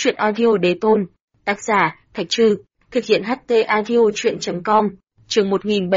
Chuyện audio đế tôn. Tác giả, Thạch Trư. Thực hiện HT audio chuyện.com. Chương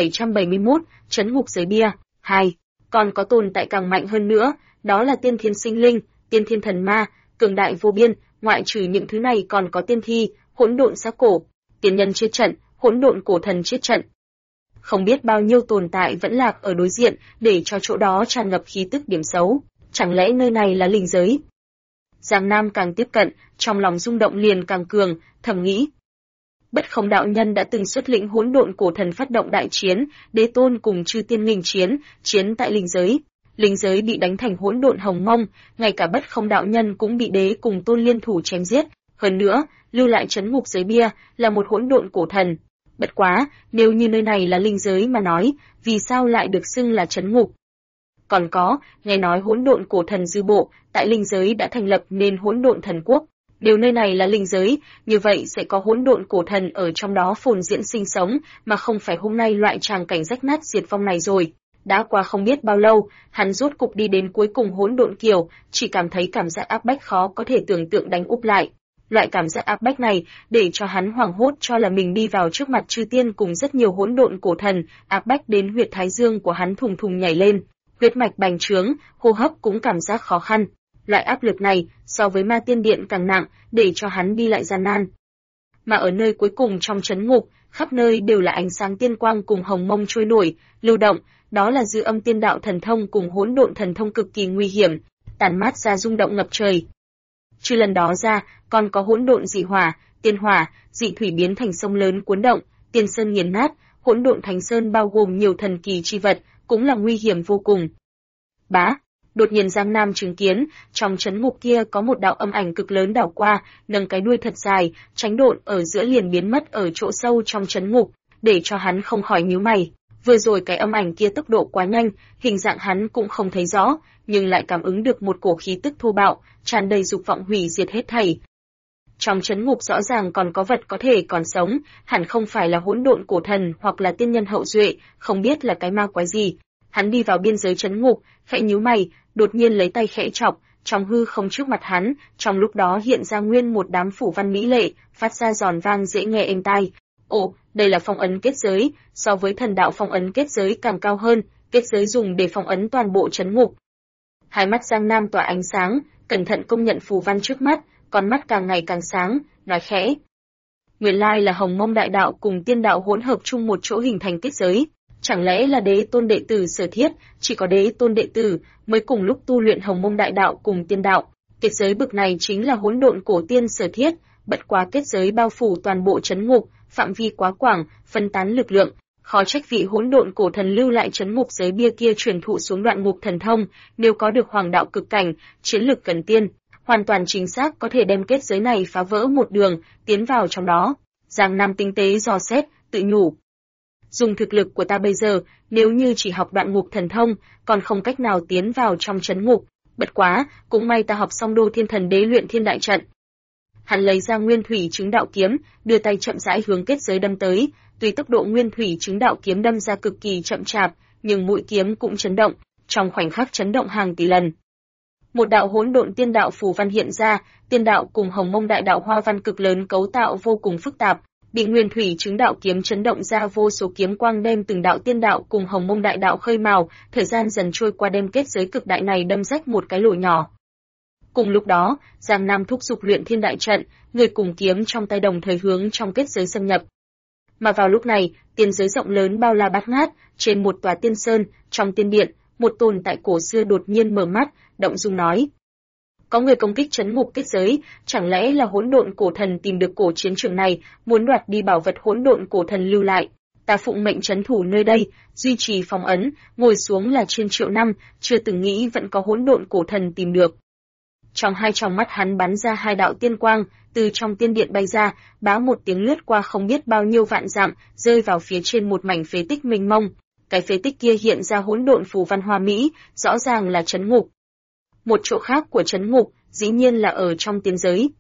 1771, Trấn ngục giới bia. 2. Còn có tồn tại càng mạnh hơn nữa, đó là tiên thiên sinh linh, tiên thiên thần ma, cường đại vô biên, ngoại trừ những thứ này còn có tiên thi, hỗn độn xác cổ, tiên nhân chết trận, hỗn độn cổ thần chết trận. Không biết bao nhiêu tồn tại vẫn lạc ở đối diện, để cho chỗ đó tràn ngập khí tức điểm xấu. Chẳng lẽ nơi này là linh giới? Giang Nam càng tiếp cận, trong lòng rung động liền càng cường, thầm nghĩ. Bất Không đạo nhân đã từng xuất lĩnh hỗn độn cổ thần phát động đại chiến, đế tôn cùng chư tiên nghênh chiến tại linh giới. Linh giới bị đánh thành hỗn độn hồng mông, ngay cả Bất Không đạo nhân cũng bị đế cùng tôn liên thủ chém giết. Hơn nữa, lưu lại trấn ngục giới bia là một hỗn độn cổ thần. Bất quá, nếu như nơi này là linh giới mà nói, vì sao lại được xưng là trấn ngục? Còn có, nghe nói hỗn độn cổ thần dư bộ, tại linh giới đã thành lập nên hỗn độn thần quốc. Nếu nơi này là linh giới, như vậy sẽ có hỗn độn cổ thần ở trong đó phồn diễn sinh sống, mà không phải hôm nay loại tràng cảnh rách nát diệt vong này rồi. Đã qua không biết bao lâu, hắn rốt cục đi đến cuối cùng hỗn độn kiều, chỉ cảm thấy cảm giác áp bách khó có thể tưởng tượng đánh úp lại. Loại cảm giác áp bách này, để cho hắn hoảng hốt cho là mình đi vào trước mặt chư tiên cùng rất nhiều hỗn độn cổ thần, áp bách đến huyệt thái dương của hắn thùng thùng nhảy lên. Huyết mạch bành trướng, hô hấp cũng cảm giác khó khăn. Loại áp lực này, so với ma tiên điện càng nặng, để cho hắn đi lại gian nan. Mà ở nơi cuối cùng trong trấn ngục, khắp nơi đều là ánh sáng tiên quang cùng hồng mông trôi nổi, lưu động, đó là dư âm tiên đạo thần thông cùng hỗn độn thần thông cực kỳ nguy hiểm, tản mát ra rung động ngập trời. Trừ lần đó ra, còn có hỗn độn dị hỏa, dị thủy biến thành sông lớn cuốn động, tiên sơn nghiền nát, hỗn độn thánh sơn bao gồm nhiều thần kỳ chi vật, cũng là nguy hiểm vô cùng. Bá, đột nhiên Giang Nam chứng kiến, trong trấn ngục kia có một đạo âm ảnh cực lớn đảo qua, nâng cái đuôi thật dài, tránh độn ở giữa liền biến mất ở chỗ sâu trong trấn ngục, để cho hắn không khỏi nhíu mày. Vừa rồi cái âm ảnh kia tốc độ quá nhanh, hình dạng hắn cũng không thấy rõ, nhưng lại cảm ứng được một cổ khí tức thô bạo, tràn đầy dục vọng hủy diệt hết thảy. Trong trấn ngục rõ ràng còn có vật có thể còn sống, hẳn không phải là hỗn độn cổ thần hoặc là tiên nhân hậu duệ, không biết là cái ma quái gì. Hắn đi vào biên giới trấn ngục, khẽ nhíu mày, đột nhiên lấy tay khẽ chọc, trong hư không trước mặt hắn, trong lúc đó hiện ra nguyên một đám phủ văn mỹ lệ, phát ra giòn vang dễ nghe êm tai. Ồ, đây là phong ấn kết giới, so với thần đạo phong ấn kết giới càng cao hơn, kết giới dùng để phong ấn toàn bộ trấn ngục. Hai mắt Giang Nam tỏa ánh sáng, cẩn thận công nhận phù văn trước mắt, con mắt càng ngày càng sáng, nói khẽ. Nguyên lai là Hồng Mông đại đạo cùng tiên đạo hỗn hợp chung một chỗ hình thành kết giới. Chẳng lẽ là đế tôn đệ tử Sở Thiết, chỉ có đế tôn đệ tử mới cùng lúc tu luyện Hồng Mông đại đạo cùng tiên đạo. Kết giới bực này chính là hỗn độn cổ tiên Sở Thiết, bất quá kết giới bao phủ toàn bộ trấn ngục, phạm vi quá quảng, phân tán lực lượng, khó trách vị hỗn độn cổ thần lưu lại trấn ngục giới bia kia truyền thụ xuống đoạn ngục thần thông, nếu có được hoàng đạo cực cảnh, chiến lực cần tiên, hoàn toàn chính xác có thể đem kết giới này phá vỡ một đường, tiến vào trong đó. Giang Nam tinh tế dò xét, tự nhủ. Dùng thực lực của ta bây giờ, nếu như chỉ học đoạn ngục thần thông, còn không cách nào tiến vào trong trấn ngục. Bất quá, cũng may ta học xong Đô Thiên Thần Đế luyện thiên đại trận. Hắn lấy ra Nguyên Thủy Chứng Đạo Kiếm, đưa tay chậm rãi hướng kết giới đâm tới. Tuy tốc độ Nguyên Thủy Chứng Đạo Kiếm đâm ra cực kỳ chậm chạp, nhưng mũi kiếm cũng chấn động, trong khoảnh khắc chấn động hàng tỷ lần. Một đạo hỗn độn tiên đạo phù văn hiện ra, tiên đạo cùng Hồng Mông đại đạo hoa văn cực lớn cấu tạo vô cùng phức tạp. Bị Nguyên Thủy Chứng Đạo Kiếm chấn động ra vô số kiếm quang đem từng đạo tiên đạo cùng Hồng Mông đại đạo khơi mào, thời gian dần trôi qua đem kết giới cực đại này đâm rách một cái lỗ nhỏ. Cùng lúc đó, Giang Nam thúc giục luyện thiên đại trận, người cùng kiếm trong tay đồng thời hướng trong kết giới xâm nhập. Mà vào lúc này, tiên giới rộng lớn bao la bát ngát, trên một tòa tiên sơn, trong tiên điện, một tồn tại cổ xưa đột nhiên mở mắt, động dung nói. Có người công kích trấn ngục kết giới, chẳng lẽ là hỗn độn cổ thần tìm được cổ chiến trường này, muốn đoạt đi bảo vật hỗn độn cổ thần lưu lại. Ta phụng mệnh trấn thủ nơi đây, duy trì phong ấn, ngồi xuống là trên triệu năm, chưa từng nghĩ vẫn có hỗn độn cổ thần tìm được. Trong hai tròng mắt hắn bắn ra hai đạo tiên quang, từ trong tiên điện bay ra, bá một tiếng lướt qua không biết bao nhiêu vạn dặm, rơi vào phía trên một mảnh phế tích mênh mông. Cái phế tích kia hiện ra hỗn độn phù văn hoa mỹ, rõ ràng là trấn ngục. Một chỗ khác của trấn ngục, dĩ nhiên là ở trong tiên giới.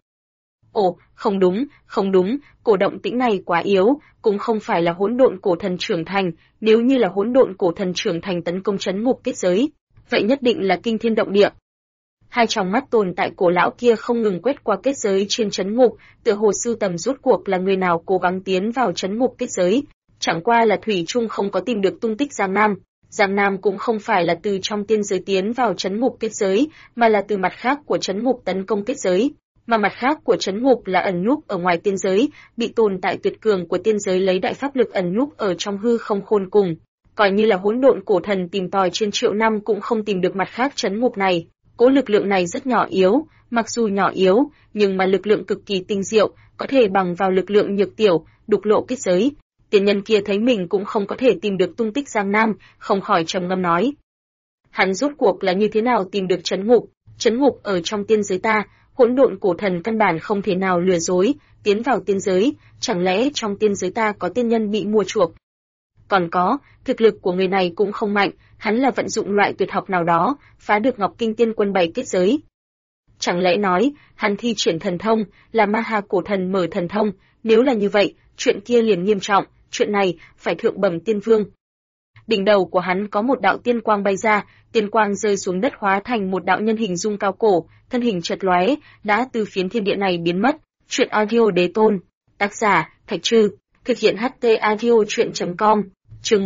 Ồ, không đúng, cổ động tĩnh này quá yếu, cũng không phải là hỗn độn cổ thần trưởng thành, nếu như là hỗn độn cổ thần trưởng thành tấn công trấn ngục kết giới, vậy nhất định là kinh thiên động địa. Hai tròng mắt tồn tại cổ lão kia không ngừng quét qua kết giới trên trấn ngục, tựa hồ sưu tầm rốt cuộc là người nào cố gắng tiến vào trấn ngục kết giới. Chẳng qua là thủy chung không có tìm được tung tích Giang Nam. Giang Nam cũng không phải là từ trong tiên giới tiến vào trấn ngục kết giới, mà là từ mặt khác của trấn ngục tấn công kết giới. Mà mặt khác của trấn ngục là ẩn núp ở ngoài tiên giới, bị tồn tại tuyệt cường của tiên giới lấy đại pháp lực ẩn núp ở trong hư không khôn cùng. Coi như là hỗn độn cổ thần tìm tòi trên triệu năm cũng không tìm được mặt khác trấn ngục này. Cỗ lực lượng này rất nhỏ yếu, mặc dù nhỏ yếu, nhưng mà lực lượng cực kỳ tinh diệu, có thể bằng vào lực lượng nhược tiểu, đục lộ kết giới. Tiên nhân kia thấy mình cũng không có thể tìm được tung tích Giang Nam, không khỏi trầm ngâm nói. Hắn rốt cuộc là như thế nào tìm được trấn ngục ở trong tiên giới ta, hỗn độn cổ thần căn bản không thể nào lừa dối, tiến vào tiên giới, chẳng lẽ trong tiên giới ta có tiên nhân bị mua chuộc? Còn có, thực lực của người này cũng không mạnh, hắn là vận dụng loại tuyệt học nào đó, phá được Ngọc Kinh Tiên Quân bày kết giới. Chẳng lẽ nói, hắn thi triển thần thông, là Ma Ha cổ thần mở thần thông, nếu là như vậy, chuyện kia liền nghiêm trọng, chuyện này phải thượng bẩm tiên vương. Đỉnh đầu của hắn có một đạo tiên quang bay ra, tiên quang rơi xuống đất hóa thành một đạo nhân hình dung cao cổ, thân hình chợt lóe, đã từ phiến thiên địa này biến mất. Truyện audio đế tôn, tác giả Thạch Trư, thực hiện HT audio truyện.com, chương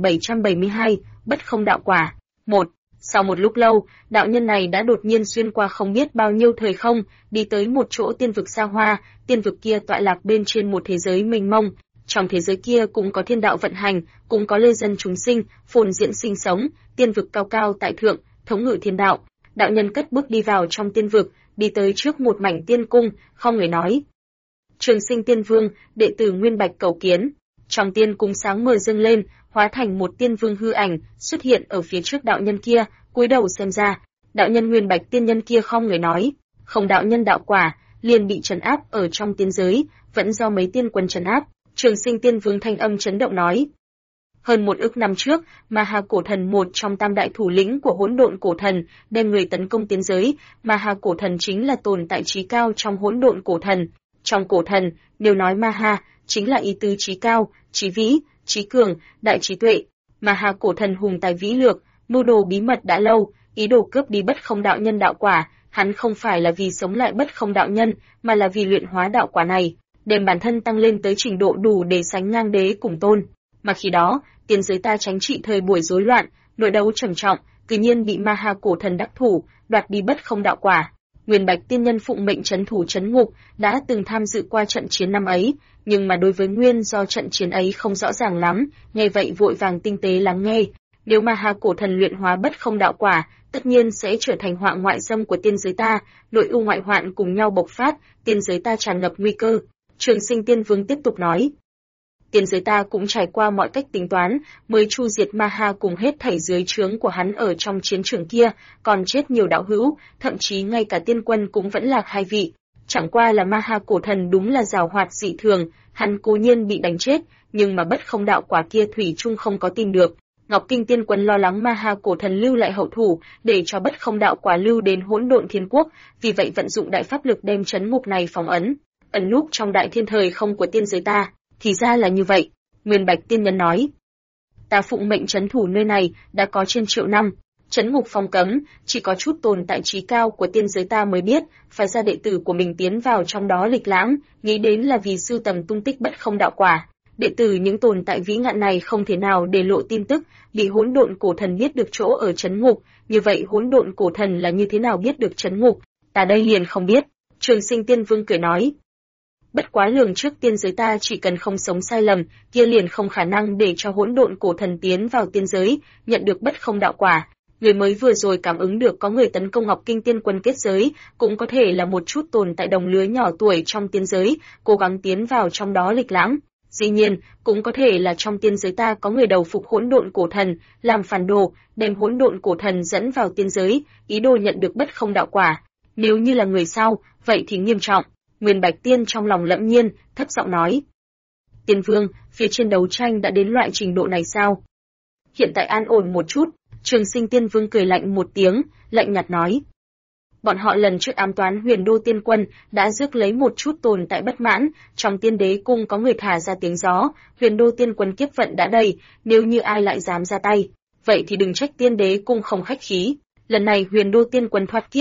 1772, bất không đạo quả. 1. Sau một lúc lâu, đạo nhân này đã đột nhiên xuyên qua không biết bao nhiêu thời không, đi tới một chỗ tiên vực xa hoa, tiên vực kia tọa lạc bên trên một thế giới mênh mông. Trong thế giới kia cũng có thiên đạo vận hành, cũng có lê dân chúng sinh, phồn diễn sinh sống, tiên vực cao cao tại thượng, thống ngự thiên đạo. Đạo nhân cất bước đi vào trong tiên vực, đi tới trước một mảnh tiên cung, không người nói. Trường Sinh Tiên Vương, đệ tử Nguyên Bạch cầu kiến. Trong tiên cung sáng mờ dâng lên, hóa thành một tiên vương hư ảnh, xuất hiện ở phía trước đạo nhân kia, cúi đầu xem ra. Đạo nhân Nguyên Bạch tiên nhân kia không người nói, không đạo nhân đạo quả, liền bị trấn áp ở trong tiên giới, vẫn do mấy tiên quân trấn áp. Trường Sinh Tiên Vương thanh âm chấn động nói. Hơn 1 ức năm trước, Ma Ha cổ thần một trong tam đại thủ lĩnh của hỗn độn cổ thần, đem người tấn công tiên giới. Ma Ha cổ thần chính là tồn tại trí cao trong hỗn độn cổ thần. Trong cổ thần, nếu nói Ma Ha, chính là ý tứ trí cao, trí vĩ, trí cường, đại trí tuệ. Ma Ha cổ thần hùng tài vĩ lược, mưu đồ bí mật đã lâu, ý đồ cướp đi bất không đạo nhân đạo quả. Hắn không phải là vì sống lại bất không đạo nhân, mà là vì luyện hóa đạo quả này, đem bản thân tăng lên tới trình độ đủ để sánh ngang đế cùng tôn. Mà khi đó, tiên giới ta tránh trị thời buổi rối loạn, nội đấu trầm trọng, tự nhiên bị Ma Ha cổ thần đắc thủ, đoạt đi bất không đạo quả. Nguyên Bạch tiên nhân phụng mệnh trấn thủ trấn ngục, đã từng tham dự qua trận chiến năm ấy, nhưng mà đối với nguyên do trận chiến ấy không rõ ràng lắm, nghe vậy vội vàng tinh tế lắng nghe. Nếu Ma Ha cổ thần luyện hóa bất không đạo quả, tất nhiên sẽ trở thành họa ngoại xâm của tiên giới ta, nội ưu ngoại hoạn cùng nhau bộc phát, tiên giới ta tràn ngập nguy cơ. Trường Sinh Tiên Vương tiếp tục nói. Tiên giới ta cũng trải qua mọi cách tính toán, mới chu diệt Ma Ha cùng hết thảy dưới trướng của hắn ở trong chiến trường kia, còn chết nhiều đạo hữu, thậm chí ngay cả tiên quân cũng vẫn lạc 2 vị. Chẳng qua là Ma Ha cổ thần đúng là giàu hoạt dị thường, hắn cố nhiên bị đánh chết, nhưng mà bất không đạo quả kia thủy chung không có tìm được. Ngọc Kinh Tiên Quân lo lắng Ma Ha cổ thần lưu lại hậu thủ, để cho bất không đạo quả lưu đến hỗn độn thiên quốc, vì vậy vận dụng đại pháp lực đem trấn ngục này phóng ấn núp trong đại thiên thời không của tiên giới ta. Thì ra là như vậy, Nguyên Bạch tiên nhân nói. Ta phụng mệnh trấn thủ nơi này đã có trên triệu năm, trấn ngục phong cấm, chỉ có chút tồn tại trí cao của tiên giới ta mới biết, phải ra đệ tử của mình tiến vào trong đó lịch lãm, nghĩ đến là vì sưu tầm tung tích bất không đạo quả. Đệ tử những tồn tại vĩ ngạn này không thể nào để lộ tin tức, bị hỗn độn cổ thần biết được chỗ ở trấn ngục, như vậy hỗn độn cổ thần là như thế nào biết được trấn ngục, ta đây liền không biết. Trường Sinh Tiên Vương cười nói. Bất quá lường trước tiên giới ta chỉ cần không sống sai lầm, kia liền không khả năng để cho hỗn độn cổ thần tiến vào tiên giới, nhận được bất không đạo quả. Người mới vừa rồi cảm ứng được có người tấn công Ngọc Kinh Tiên Quân kết giới, cũng có thể là một chút tồn tại đồng lứa nhỏ tuổi trong tiên giới, cố gắng tiến vào trong đó lịch lãm. Dĩ nhiên, cũng có thể là trong tiên giới ta có người đầu phục hỗn độn cổ thần, làm phản đồ, đem hỗn độn cổ thần dẫn vào tiên giới, ý đồ nhận được bất không đạo quả. Nếu như là người sau, vậy thì nghiêm trọng. Nguyên Bạch Tiên trong lòng lẫm nhiên, thấp giọng nói. Tiên Vương, phía trên đấu tranh đã đến loại trình độ này sao? Hiện tại an ổn một chút, Trường Sinh Tiên Vương cười lạnh một tiếng, lạnh nhạt nói. Bọn họ lần trước ám toán Huyền Đô Tiên Quân, đã rước lấy một chút tồn tại bất mãn, trong tiên đế cung có người thả ra tiếng gió, Huyền Đô Tiên Quân kiếp vận đã đầy, nếu như ai lại dám ra tay, vậy thì đừng trách tiên đế cung không khách khí. Lần này Huyền Đô Tiên Quân thoát kiếp,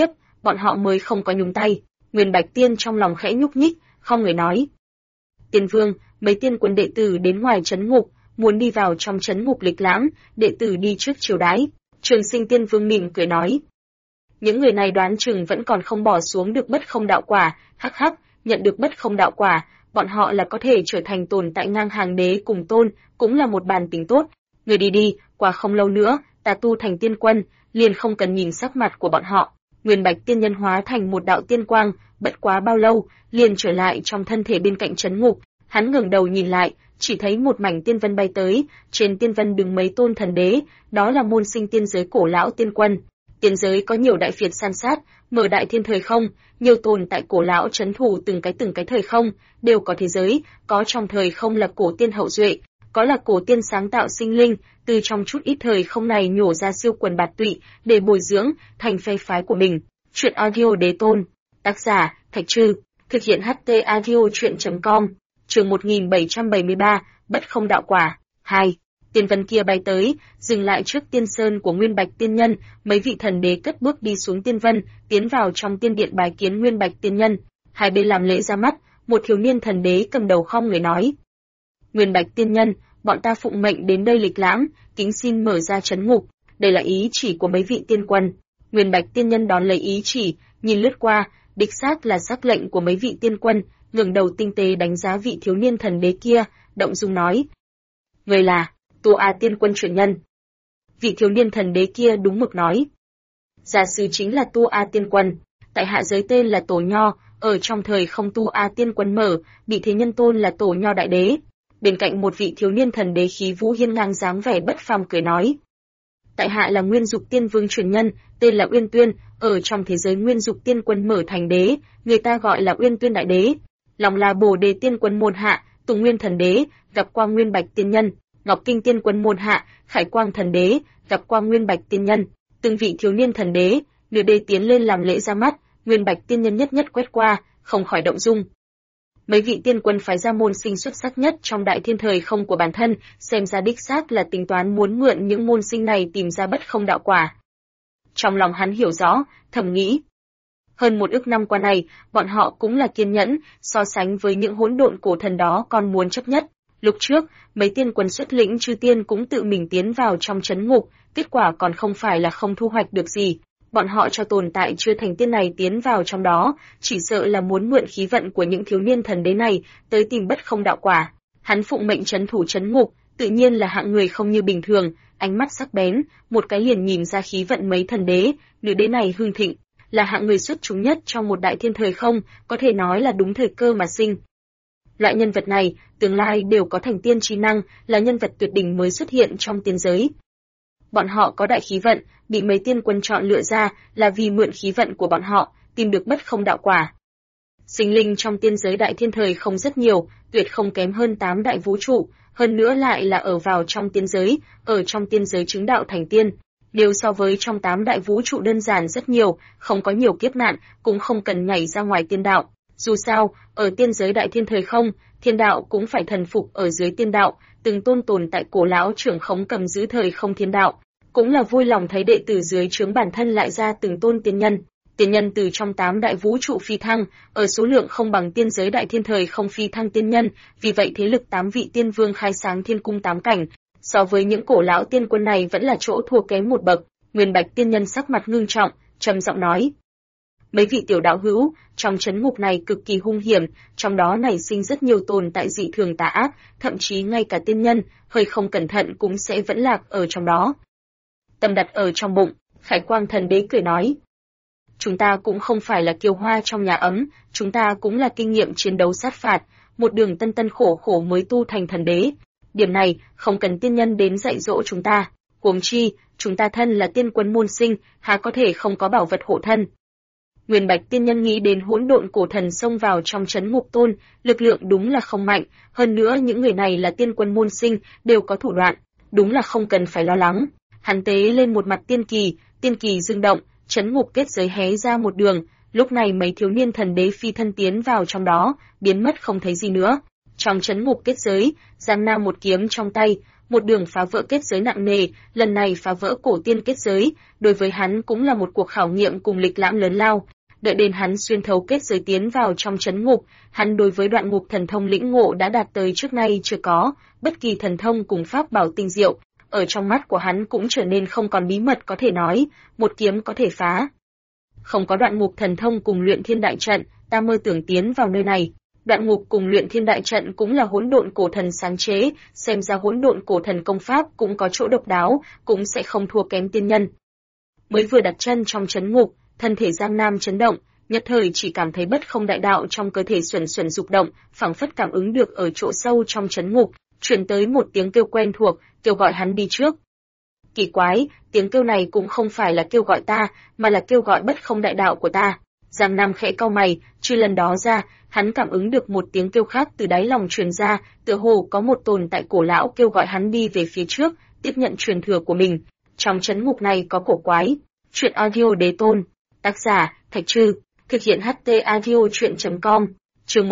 bọn họ mới không có nhúng tay. Nguyên Bạch Tiên trong lòng khẽ nhúc nhích, không người nói: Tiên Vương, mấy tiên quân đệ tử đến ngoài trấn ngục, muốn đi vào trong trấn ngục lịch lãm, đệ tử đi trước chiều đái. Trường Sinh Tiên Vương mỉm cười nói: những người này đoán chừng vẫn còn không bỏ xuống được bất không đạo quả, hắc hắc, nhận được bất không đạo quả, bọn họ là có thể trở thành tồn tại ngang hàng đế cùng tôn, cũng là một bàn tính tốt. Người đi đi, qua không lâu nữa, ta tu thành tiên quân, liền không cần nhìn sắc mặt của bọn họ. Nguyên Bạch Tiên Nhân hóa thành một đạo tiên quang, bất quá bao lâu, liền trở lại trong thân thể bên cạnh trấn ngục. Hắn ngẩng đầu nhìn lại, chỉ thấy một mảnh tiên vân bay tới, trên tiên vân đứng mấy tôn thần đế, đó là môn sinh tiên giới cổ lão tiên quân. Tiên giới có nhiều đại phiệt san sát, mở đại thiên thời không, nhiều tồn tại cổ lão trấn thủ từng cái thời không, đều có thế giới, có trong thời không là cổ tiên hậu duệ, có là cổ tiên sáng tạo sinh linh, từ trong chút ít thời không này nhổ ra siêu quần bạt tụy, để bồi dưỡng thành phe phái của mình. Truyện audio đế tôn, tác giả Thạch Trư, thực hiện HT audio truyện.com, chương 1773, bất không đạo quả, 2. Tiên vân kia bay tới, dừng lại trước tiên sơn của Nguyên Bạch Tiên Nhân, mấy vị thần đế cất bước đi xuống tiên vân, tiến vào trong tiên điện bái kiến Nguyên Bạch Tiên Nhân. Hai bên làm lễ ra mắt, một thiếu niên thần đế cầm đầu khom người nói: Nguyên Bạch Tiên Nhân, bọn ta phụng mệnh đến đây lịch lãm, kính xin mở ra trấn ngục, đây là ý chỉ của mấy vị tiên quân. Nguyên Bạch Tiên Nhân đón lấy ý chỉ, nhìn lướt qua, đích xác là sắc lệnh của mấy vị tiên quân, ngẩng đầu tinh tế đánh giá vị thiếu niên thần đế kia, động dung nói: người là Tu A Tiên Quân truyền nhân. Vị thiếu niên thần đế kia đúng mực nói: gia sư chính là Tu A Tiên Quân, tại hạ giới tên là Tổ Nho, ở trong thời không Tu A Tiên Quân mở, bị thế nhân tôn là Tổ Nho đại đế. Bên cạnh một vị thiếu niên thần đế khí vũ hiên ngang dáng vẻ bất phàm cười nói: tại hạ là Nguyên Dục Tiên Vương truyền nhân, tên là Uyên Tuyên, ở trong thế giới Nguyên Dục Tiên Quân mở thành đế, người ta gọi là Uyên Tuyên đại đế. Lòng là Bồ Đề Tiên Quân môn hạ, Tùng Nguyên thần đế, gặp qua Nguyên Bạch Tiên Nhân. Ngọc Kinh Tiên Quân môn hạ, Khải Quang thần đế, gặp qua Nguyên Bạch Tiên Nhân. Từng vị thiếu niên thần đế, nửa đế tiến lên làm lễ ra mắt, Nguyên Bạch Tiên Nhân nhất nhất quét qua, không khỏi động dung. Mấy vị tiên quân phái ra môn sinh xuất sắc nhất trong đại thiên thời không của bản thân, xem ra đích xác là tính toán muốn mượn những môn sinh này tìm ra bất không đạo quả. Trong lòng hắn hiểu rõ, thầm nghĩ, hơn 1 ức năm qua này, bọn họ cũng là kiên nhẫn, so sánh với những hỗn độn cổ thần đó còn muốn chấp nhất. Lúc trước, mấy tiên quân xuất lĩnh chư tiên cũng tự mình tiến vào trong trấn ngục, kết quả còn không phải là không thu hoạch được gì. Bọn họ cho tồn tại chưa thành tiên này tiến vào trong đó, chỉ sợ là muốn mượn khí vận của những thiếu niên thần đế này, tới tìm bất không đạo quả. Hắn phụng mệnh trấn thủ trấn ngục, tự nhiên là hạng người không như bình thường, ánh mắt sắc bén, một cái liền nhìn ra khí vận mấy thần đế, nữ đế này hưng thịnh, là hạng người xuất chúng nhất trong một đại thiên thời không, có thể nói là đúng thời cơ mà sinh. Loại nhân vật này, tương lai đều có thành tiên trí năng, là nhân vật tuyệt đỉnh mới xuất hiện trong tiên giới. Bọn họ có đại khí vận, bị mấy tiên quân chọn lựa ra là vì mượn khí vận của bọn họ, tìm được bất không đạo quả. Sinh linh trong tiên giới đại thiên thời không rất nhiều, tuyệt không kém hơn 8 đại vũ trụ, hơn nữa lại là ở vào trong tiên giới, ở trong tiên giới chứng đạo thành tiên. Nếu so với trong 8 đại vũ trụ đơn giản rất nhiều, không có nhiều kiếp nạn, cũng không cần nhảy ra ngoài tiên đạo. Dù sao, ở tiên giới đại thiên thời không, thiên đạo cũng phải thần phục ở dưới tiên đạo, từng tôn tồn tại cổ lão trưởng khống cầm giữ thời không thiên đạo, cũng là vui lòng thấy đệ tử dưới trướng bản thân lại ra từng tôn tiên nhân. Tiên nhân từ trong 8 đại vũ trụ phi thăng, ở số lượng không bằng tiên giới đại thiên thời không phi thăng tiên nhân, vì vậy thế lực 8 vị tiên vương khai sáng thiên cung 8 cảnh, so với những cổ lão tiên quân này vẫn là chỗ thua kém một bậc. Nguyên Bạch Tiên Nhân sắc mặt ngưng trọng, trầm giọng nói: mấy vị tiểu đạo hữu, trong trấn ngục này cực kỳ hung hiểm, trong đó nảy sinh rất nhiều tồn tại dị thường tà ác, thậm chí ngay cả tiên nhân, hơi không cẩn thận cũng sẽ vẫn lạc ở trong đó. Tâm đặt ở trong bụng, Khải Quang thần đế cười nói: chúng ta cũng không phải là kiều hoa trong nhà ấm, chúng ta cũng là kinh nghiệm chiến đấu sát phạt, một đường tân tân khổ khổ mới tu thành thần đế. Điểm này, không cần tiên nhân đến dạy dỗ chúng ta. Huống chi, chúng ta thân là tiên quân môn sinh, há có thể không có bảo vật hộ thân. Nguyên Bạch Tiên Nhân nghĩ đến hỗn độn cổ thần xông vào trong trấn ngục tôn, lực lượng đúng là không mạnh, hơn nữa những người này là tiên quân môn sinh, đều có thủ đoạn, đúng là không cần phải lo lắng. Hắn tế lên một mặt tiên kỳ rung động, trấn ngục kết giới hé ra một đường, lúc này mấy thiếu niên thần đế phi thân tiến vào trong đó, biến mất không thấy gì nữa. Trong trấn ngục kết giới, Giang Nam một kiếm trong tay, một đường phá vỡ kết giới nặng nề, lần này phá vỡ cổ tiên kết giới, đối với hắn cũng là một cuộc khảo nghiệm cùng lịch lãm lớn lao. Đợi đến hắn xuyên thấu kết giới tiến vào trong trấn ngục, hắn đối với đoạn ngục thần thông lĩnh ngộ đã đạt tới trước nay chưa có, bất kỳ thần thông cùng pháp bảo tinh diệu, ở trong mắt của hắn cũng trở nên không còn bí mật có thể nói, một kiếm có thể phá. Không có đoạn ngục thần thông cùng luyện thiên đại trận, ta mơ tưởng tiến vào nơi này. Đoạn ngục cùng luyện thiên đại trận cũng là hỗn độn cổ thần sáng chế, xem ra hỗn độn cổ thần công pháp cũng có chỗ độc đáo, cũng sẽ không thua kém tiên nhân. Mới vừa đặt chân trong trấn ngục, thân thể Giang Nam chấn động, nhất thời chỉ cảm thấy bất không đại đạo trong cơ thể xuẩn xuẩn rục động, phảng phất cảm ứng được ở chỗ sâu trong trấn ngục, truyền tới một tiếng kêu quen thuộc, kêu gọi hắn đi trước. Kỳ quái, tiếng kêu này cũng không phải là kêu gọi ta, mà là kêu gọi bất không đại đạo của ta. Giang Nam khẽ cau mày, trừ lần đó ra, hắn cảm ứng được một tiếng kêu khác từ đáy lòng truyền ra, tựa hồ có một tồn tại cổ lão kêu gọi hắn đi về phía trước, tiếp nhận truyền thừa của mình. Trong trấn ngục này có cổ quái. Truyện audio đế tôn. Tác giả, Thạch Trư. Thực hiện HT audio truyện.com. Chương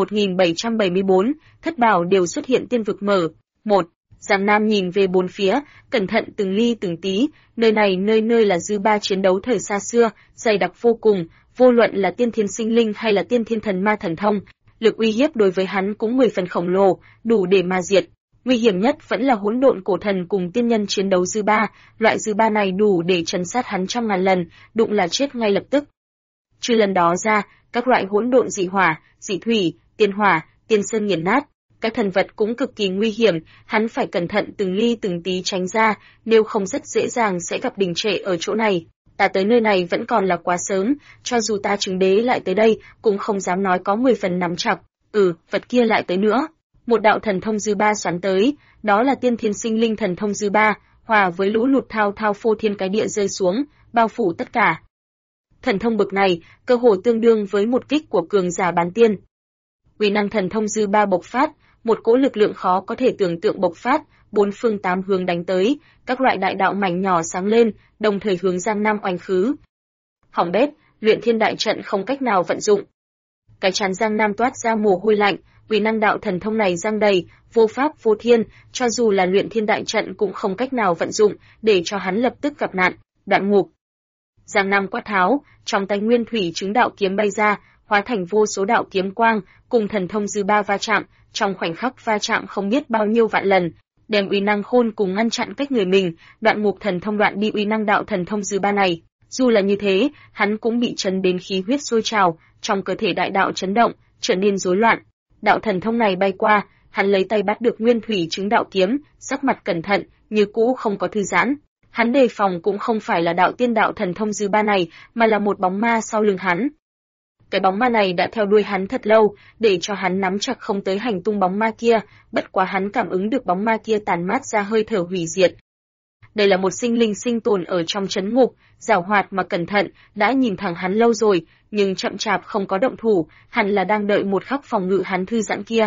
1774, thất bảo đều xuất hiện tiên vực mở. 1. Giang Nam nhìn về bốn phía, cẩn thận từng ly từng tí, nơi này nơi nơi là dư ba chiến đấu thời xa xưa, dày đặc vô cùng, vô luận là tiên thiên sinh linh hay là tiên thiên thần ma thần thông, lực uy hiếp đối với hắn cũng 10 phần khổng lồ, đủ để ma diệt. Nguy hiểm nhất vẫn là hỗn độn cổ thần cùng tiên nhân chiến đấu dư ba, loại dư ba này đủ để trấn sát hắn trăm ngàn lần, đụng là chết ngay lập tức. Trừ lần đó ra, các loại hỗn độn dị hỏa, dị thủy, tiên hỏa, tiên sơn nghiền nát, các thần vật cũng cực kỳ nguy hiểm, hắn phải cẩn thận từng ly từng tí tránh ra, nếu không rất dễ dàng sẽ gặp đình trệ ở chỗ này. Ta tới nơi này vẫn còn là quá sớm, cho dù ta chứng đế lại tới đây, cũng không dám nói có 10 phần nắm chặt. Vật kia lại tới nữa. Một đạo thần thông dư ba xoắn tới, đó là tiên thiên sinh linh thần thông dư ba, hòa với lũ lụt thao thao phô thiên cái địa rơi xuống, bao phủ tất cả. Thần thông bậc này, cơ hồ tương đương với một kích của cường giả bán tiên. Uy năng thần thông dư ba bộc phát, một cỗ lực lượng khó có thể tưởng tượng bộc phát, bốn phương tám hướng đánh tới, các loại đại đạo mảnh nhỏ sáng lên, đồng thời hướng Giang Nam oanh khứ. Hỏng bét, luyện thiên đại trận không cách nào vận dụng. Cái trán Giang Nam toát ra mồ hôi lạnh, uy năng đạo thần thông này giăng đầy, vô pháp vô thiên, cho dù là luyện thiên đại trận cũng không cách nào vận dụng, để cho hắn lập tức gặp nạn. Đoạn ngục. Giang Nam quát tháo, trong tay nguyên thủy chứng đạo kiếm bay ra, hóa thành vô số đạo kiếm quang, cùng thần thông dư ba va chạm, trong khoảnh khắc va chạm không biết bao nhiêu vạn lần, đem uy năng khôn cùng ngăn chặn cách người mình, đoạn ngục thần thông đoạn đi uy năng đạo thần thông dư ba này. Dù là như thế, hắn cũng bị chấn đến khí huyết sôi trào, trong cơ thể đại đạo chấn động, trở nên rối loạn. Đạo thần thông này bay qua, hắn lấy tay bắt được nguyên thủy chứng đạo kiếm, sắc mặt cẩn thận, như cũ không có thư giãn. Hắn đề phòng cũng không phải là đạo tiên đạo thần thông dư ba này, mà là một bóng ma sau lưng hắn. Cái bóng ma này đã theo đuôi hắn thật lâu, để cho hắn nắm chặt không tới hành tung bóng ma kia, bất quá hắn cảm ứng được bóng ma kia tàn mát ra hơi thở hủy diệt. Đây là một sinh linh sinh tồn ở trong trấn ngục, giàu hoạt mà cẩn thận, đã nhìn thẳng hắn lâu rồi, nhưng chậm chạp không có động thủ, hẳn là đang đợi một khắc phòng ngự hắn thư giãn kia.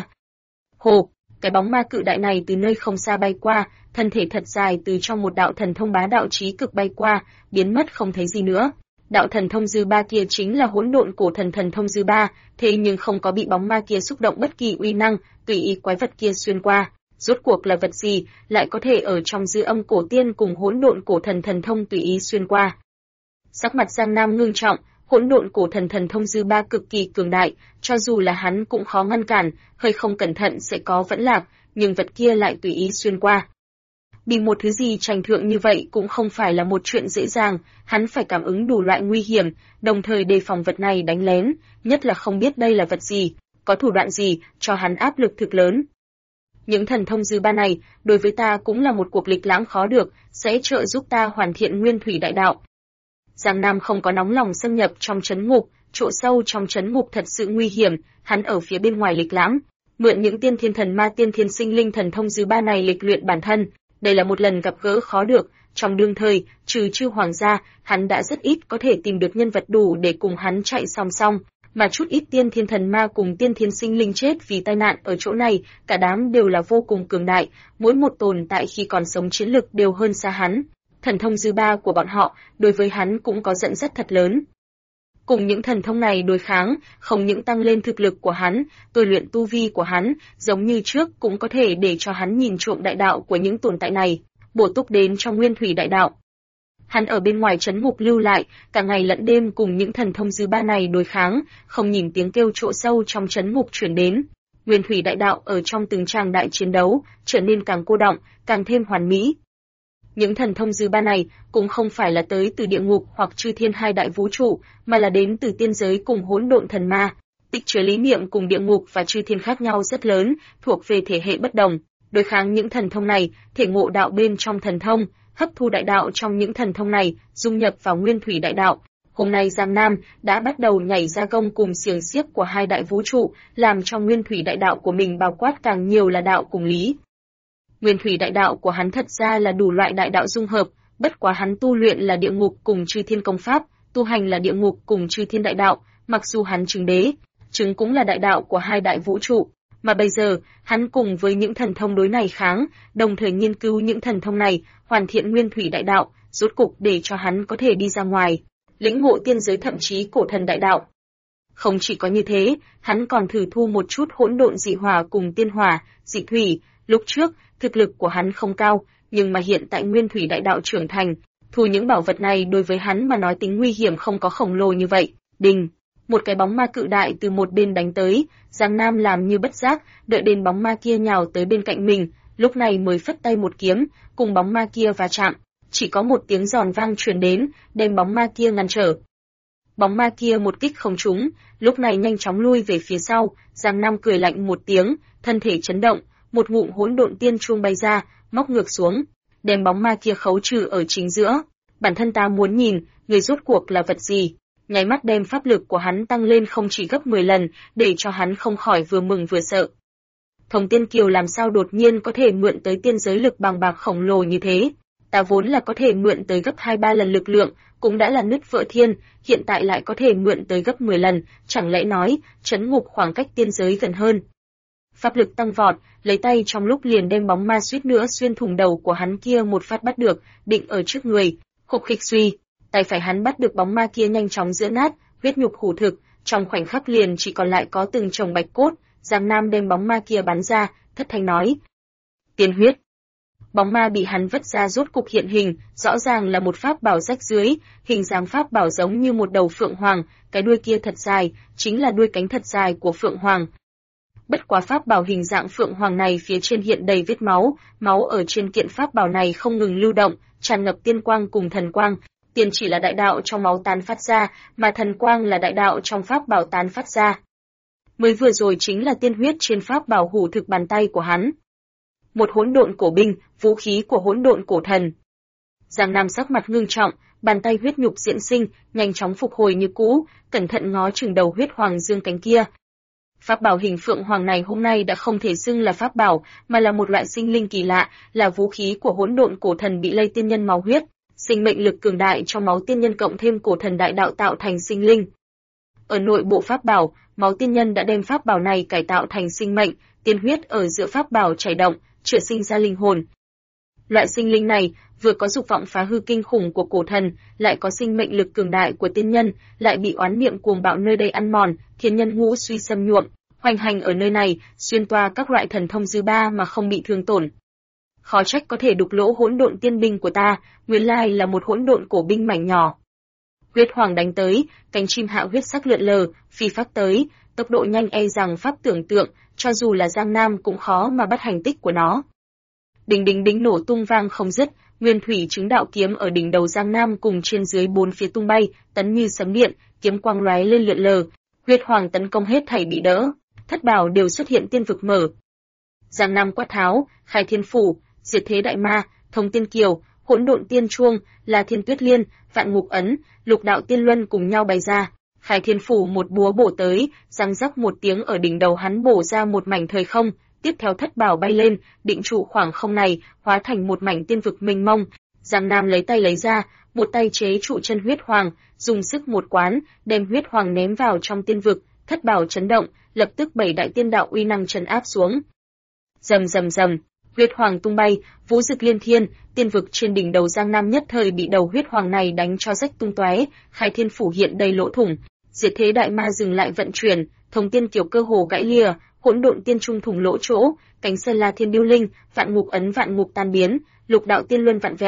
Hồ, cái bóng ma cự đại này từ nơi không xa bay qua, thân thể thật dài từ trong một đạo thần thông bá đạo chí cực bay qua, biến mất không thấy gì nữa. Đạo thần thông dư ba kia chính là hỗn độn cổ thần thần thông dư ba, thế nhưng không có bị bóng ma kia xúc động bất kỳ uy năng, tùy ý quái vật kia xuyên qua. Rốt cuộc là vật gì, lại có thể ở trong dư âm cổ tiên cùng hỗn độn cổ thần thần thông tùy ý xuyên qua. Sắc mặt Giang Nam ngưng trọng, hỗn độn cổ thần thần thông dư ba cực kỳ cường đại, cho dù là hắn cũng khó ngăn cản, hơi không cẩn thận sẽ có vẫn lạc, nhưng vật kia lại tùy ý xuyên qua. Bị một thứ gì trành thượng như vậy cũng không phải là một chuyện dễ dàng, hắn phải cảm ứng đủ loại nguy hiểm, đồng thời đề phòng vật này đánh lén, nhất là không biết đây là vật gì, có thủ đoạn gì, cho hắn áp lực thực lớn. Những thần thông dư ba này, đối với ta cũng là một cuộc lịch lãm khó được, sẽ trợ giúp ta hoàn thiện nguyên thủy đại đạo. Giang Nam không có nóng lòng xâm nhập trong trấn ngục, chỗ sâu trong trấn ngục thật sự nguy hiểm, hắn ở phía bên ngoài lịch lãm, mượn những tiên thiên thần ma tiên thiên sinh linh thần thông dư ba này lịch luyện bản thân. Đây là một lần gặp gỡ khó được, trong đương thời, trừ Chư Hoàng gia, hắn đã rất ít có thể tìm được nhân vật đủ để cùng hắn chạy song song, mà chút ít tiên thiên thần ma cùng tiên thiên sinh linh chết vì tai nạn ở chỗ này, cả đám đều là vô cùng cường đại, mỗi một tồn tại khi còn sống chiến lực đều hơn xa hắn. Thần thông dư ba của bọn họ, đối với hắn cũng có dẫn dắt thật lớn. Cùng những thần thông này đối kháng, không những tăng lên thực lực của hắn, tôi luyện tu vi của hắn, giống như trước cũng có thể để cho hắn nhìn trộm đại đạo của những tồn tại này, bổ túc đến trong nguyên thủy đại đạo. Hắn ở bên ngoài trấn ngục lưu lại, cả ngày lẫn đêm cùng những thần thông dư ba này đối kháng, không nhìn tiếng kêu chỗ sâu trong trấn ngục truyền đến. Nguyên thủy đại đạo ở trong từng tràng đại chiến đấu, trở nên càng cô đọng, càng thêm hoàn mỹ. Những thần thông dư ba này cũng không phải là tới từ địa ngục hoặc chư thiên hai đại vũ trụ, mà là đến từ tiên giới cùng hỗn độn thần ma. Tích chứa lý niệm cùng địa ngục và chư thiên khác nhau rất lớn, thuộc về thể hệ bất đồng. Đối kháng những thần thông này, thể ngộ đạo bên trong thần thông, hấp thu đại đạo trong những thần thông này, dung nhập vào nguyên thủy đại đạo. Hôm nay Giang Nam đã bắt đầu nhảy ra gông cùng xiềng xiếc của hai đại vũ trụ, làm cho nguyên thủy đại đạo của mình bao quát càng nhiều là đạo cùng lý. Nguyên thủy đại đạo của hắn thật ra là đủ loại đại đạo dung hợp, bất quá hắn tu luyện là địa ngục cùng chư thiên công pháp, tu hành là địa ngục cùng chư thiên đại đạo, mặc dù hắn chứng đế, chứng cũng là đại đạo của hai đại vũ trụ, mà bây giờ, hắn cùng với những thần thông đối này kháng, đồng thời nghiên cứu những thần thông này, hoàn thiện nguyên thủy đại đạo, rốt cục để cho hắn có thể đi ra ngoài, lĩnh ngộ tiên giới thậm chí cổ thần đại đạo. Không chỉ có như thế, hắn còn thử thu một chút hỗn độn dị hỏa cùng tiên hỏa, dị thủy. Lúc trước, thực lực của hắn không cao, nhưng mà hiện tại nguyên thủy đại đạo trưởng thành, thu những bảo vật này đối với hắn mà nói tính nguy hiểm không có khổng lồ như vậy. Đình, một cái bóng ma cự đại từ một bên đánh tới, Giang Nam làm như bất giác, đợi đến bóng ma kia nhào tới bên cạnh mình, lúc này mới phất tay một kiếm, cùng bóng ma kia va chạm, chỉ có một tiếng giòn vang truyền đến, đem bóng ma kia ngăn trở. Bóng ma kia một kích không trúng, lúc này nhanh chóng lui về phía sau, Giang Nam cười lạnh một tiếng, thân thể chấn động, một ngụm hỗn độn tiên chuông bay ra, móc ngược xuống, đem bóng ma kia khấu trừ ở chính giữa. Bản thân ta muốn nhìn, người rốt cuộc là vật gì? Nháy mắt đem pháp lực của hắn tăng lên không chỉ gấp 10 lần, để cho hắn không khỏi vừa mừng vừa sợ. Thông Tiên Kiều làm sao đột nhiên có thể mượn tới tiên giới lực bằng bạc khổng lồ như thế? Ta vốn là có thể mượn tới gấp 2-3 lần lực lượng, cũng đã là nứt vỡ thiên, hiện tại lại có thể mượn tới gấp 10 lần, chẳng lẽ nói, trấn ngục khoảng cách tiên giới gần hơn. Pháp lực tăng vọt, lấy tay trong lúc liền đem bóng ma suýt nữa xuyên thủng đầu của hắn kia một phát bắt được, định ở trước người, khục khịch suy, tay phải hắn bắt được bóng ma kia nhanh chóng giữa nát, huyết nhục hủ thực, trong khoảnh khắc liền chỉ còn lại có từng chồng bạch cốt, Giang Nam đem bóng ma kia bắn ra, thất thanh nói: "Tiên huyết." Bóng ma bị hắn vứt ra rốt cục hiện hình, rõ ràng là một pháp bảo rách dưới, hình dáng pháp bảo giống như một đầu phượng hoàng, cái đuôi kia thật dài, chính là đuôi cánh thật dài của phượng hoàng. Bất quá pháp bảo hình dạng phượng hoàng này phía trên hiện đầy vết máu, máu ở trên kiện pháp bảo này không ngừng lưu động, tràn ngập tiên quang cùng thần quang. Tiên chỉ là đại đạo trong máu tán phát ra, mà thần quang là đại đạo trong pháp bảo tán phát ra. Mới vừa rồi chính là tiên huyết trên pháp bảo hủ thực bàn tay của hắn. Một hỗn độn cổ binh, vũ khí của hỗn độn cổ thần. Giang Nam sắc mặt ngưng trọng, bàn tay huyết nhục diễn sinh, nhanh chóng phục hồi như cũ, cẩn thận ngó chừng đầu huyết hoàng dương cánh kia. Pháp bảo hình phượng hoàng này hôm nay đã không thể xưng là pháp bảo, mà là một loại sinh linh kỳ lạ, là vũ khí của hỗn độn cổ thần bị lây tiên nhân máu huyết, sinh mệnh lực cường đại trong máu tiên nhân cộng thêm cổ thần đại đạo tạo thành sinh linh. Ở nội bộ pháp bảo, máu tiên nhân đã đem pháp bảo này cải tạo thành sinh mệnh, tiên huyết ở giữa pháp bảo chảy động, chữa sinh ra linh hồn. Loại sinh linh này vừa có dục vọng phá hư kinh khủng của cổ thần, lại có sinh mệnh lực cường đại của tiên nhân, lại bị oán niệm cuồng bạo nơi đây ăn mòn, thiên nhân ngũ suy xâm nhuộm, hoành hành ở nơi này, xuyên toa các loại thần thông dư ba mà không bị thương tổn. Khó trách có thể đục lỗ hỗn độn tiên binh của ta, nguyên lai là một hỗn độn cổ binh mảnh nhỏ. Huyết hoàng đánh tới, cánh chim hạ huyết sắc lượn lờ, phi phác tới, tốc độ nhanh e rằng pháp tưởng tượng, cho dù là Giang Nam cũng khó mà bắt hành tích của nó. Đinh đinh đinh nổ tung vang không dứt, nguyên thủy chứng đạo kiếm ở đỉnh đầu Giang Nam cùng trên dưới bốn phía tung bay, tấn như sấm điện, kiếm quang lóe lên lượn lờ. Huyết hoàng tấn công hết thảy bị đỡ, thất bảo đều xuất hiện tiên vực mở. Giang Nam quát tháo, khai thiên phủ, diệt thế đại ma, thông tiên kiều, hỗn độn tiên chuông, là thiên tuyết liên, vạn ngục ấn, lục đạo tiên luân cùng nhau bày ra. Khai thiên phủ một búa bổ tới, răng rắc một tiếng ở đỉnh đầu hắn bổ ra một mảnh thời không, tiếp theo thất bảo bay lên, định trụ khoảng không này, hóa thành một mảnh tiên vực mênh mông. Giang Nam lấy tay lấy ra, một tay chế trụ chân huyết hoàng, dùng sức một quán, đem huyết hoàng ném vào trong tiên vực, thất bảo chấn động, lập tức bảy đại tiên đạo uy năng trấn áp xuống. Rầm rầm rầm, huyết hoàng tung bay, vũ dực liên thiên, tiên vực trên đỉnh đầu Giang Nam nhất thời bị đầu huyết hoàng này đánh cho rách tung tóe, khai thiên phủ hiện đầy lỗ thủng, diệt thế đại ma dừng lại vận chuyển, thông tiên kiều cơ hồ gãy lìa, hỗn độn tiên trung thủng lỗ chỗ, cánh sơn la thiên điêu linh, vạn ngục ấn vạn ngục tan biến, lục đạo tiên luân vạn vẹo,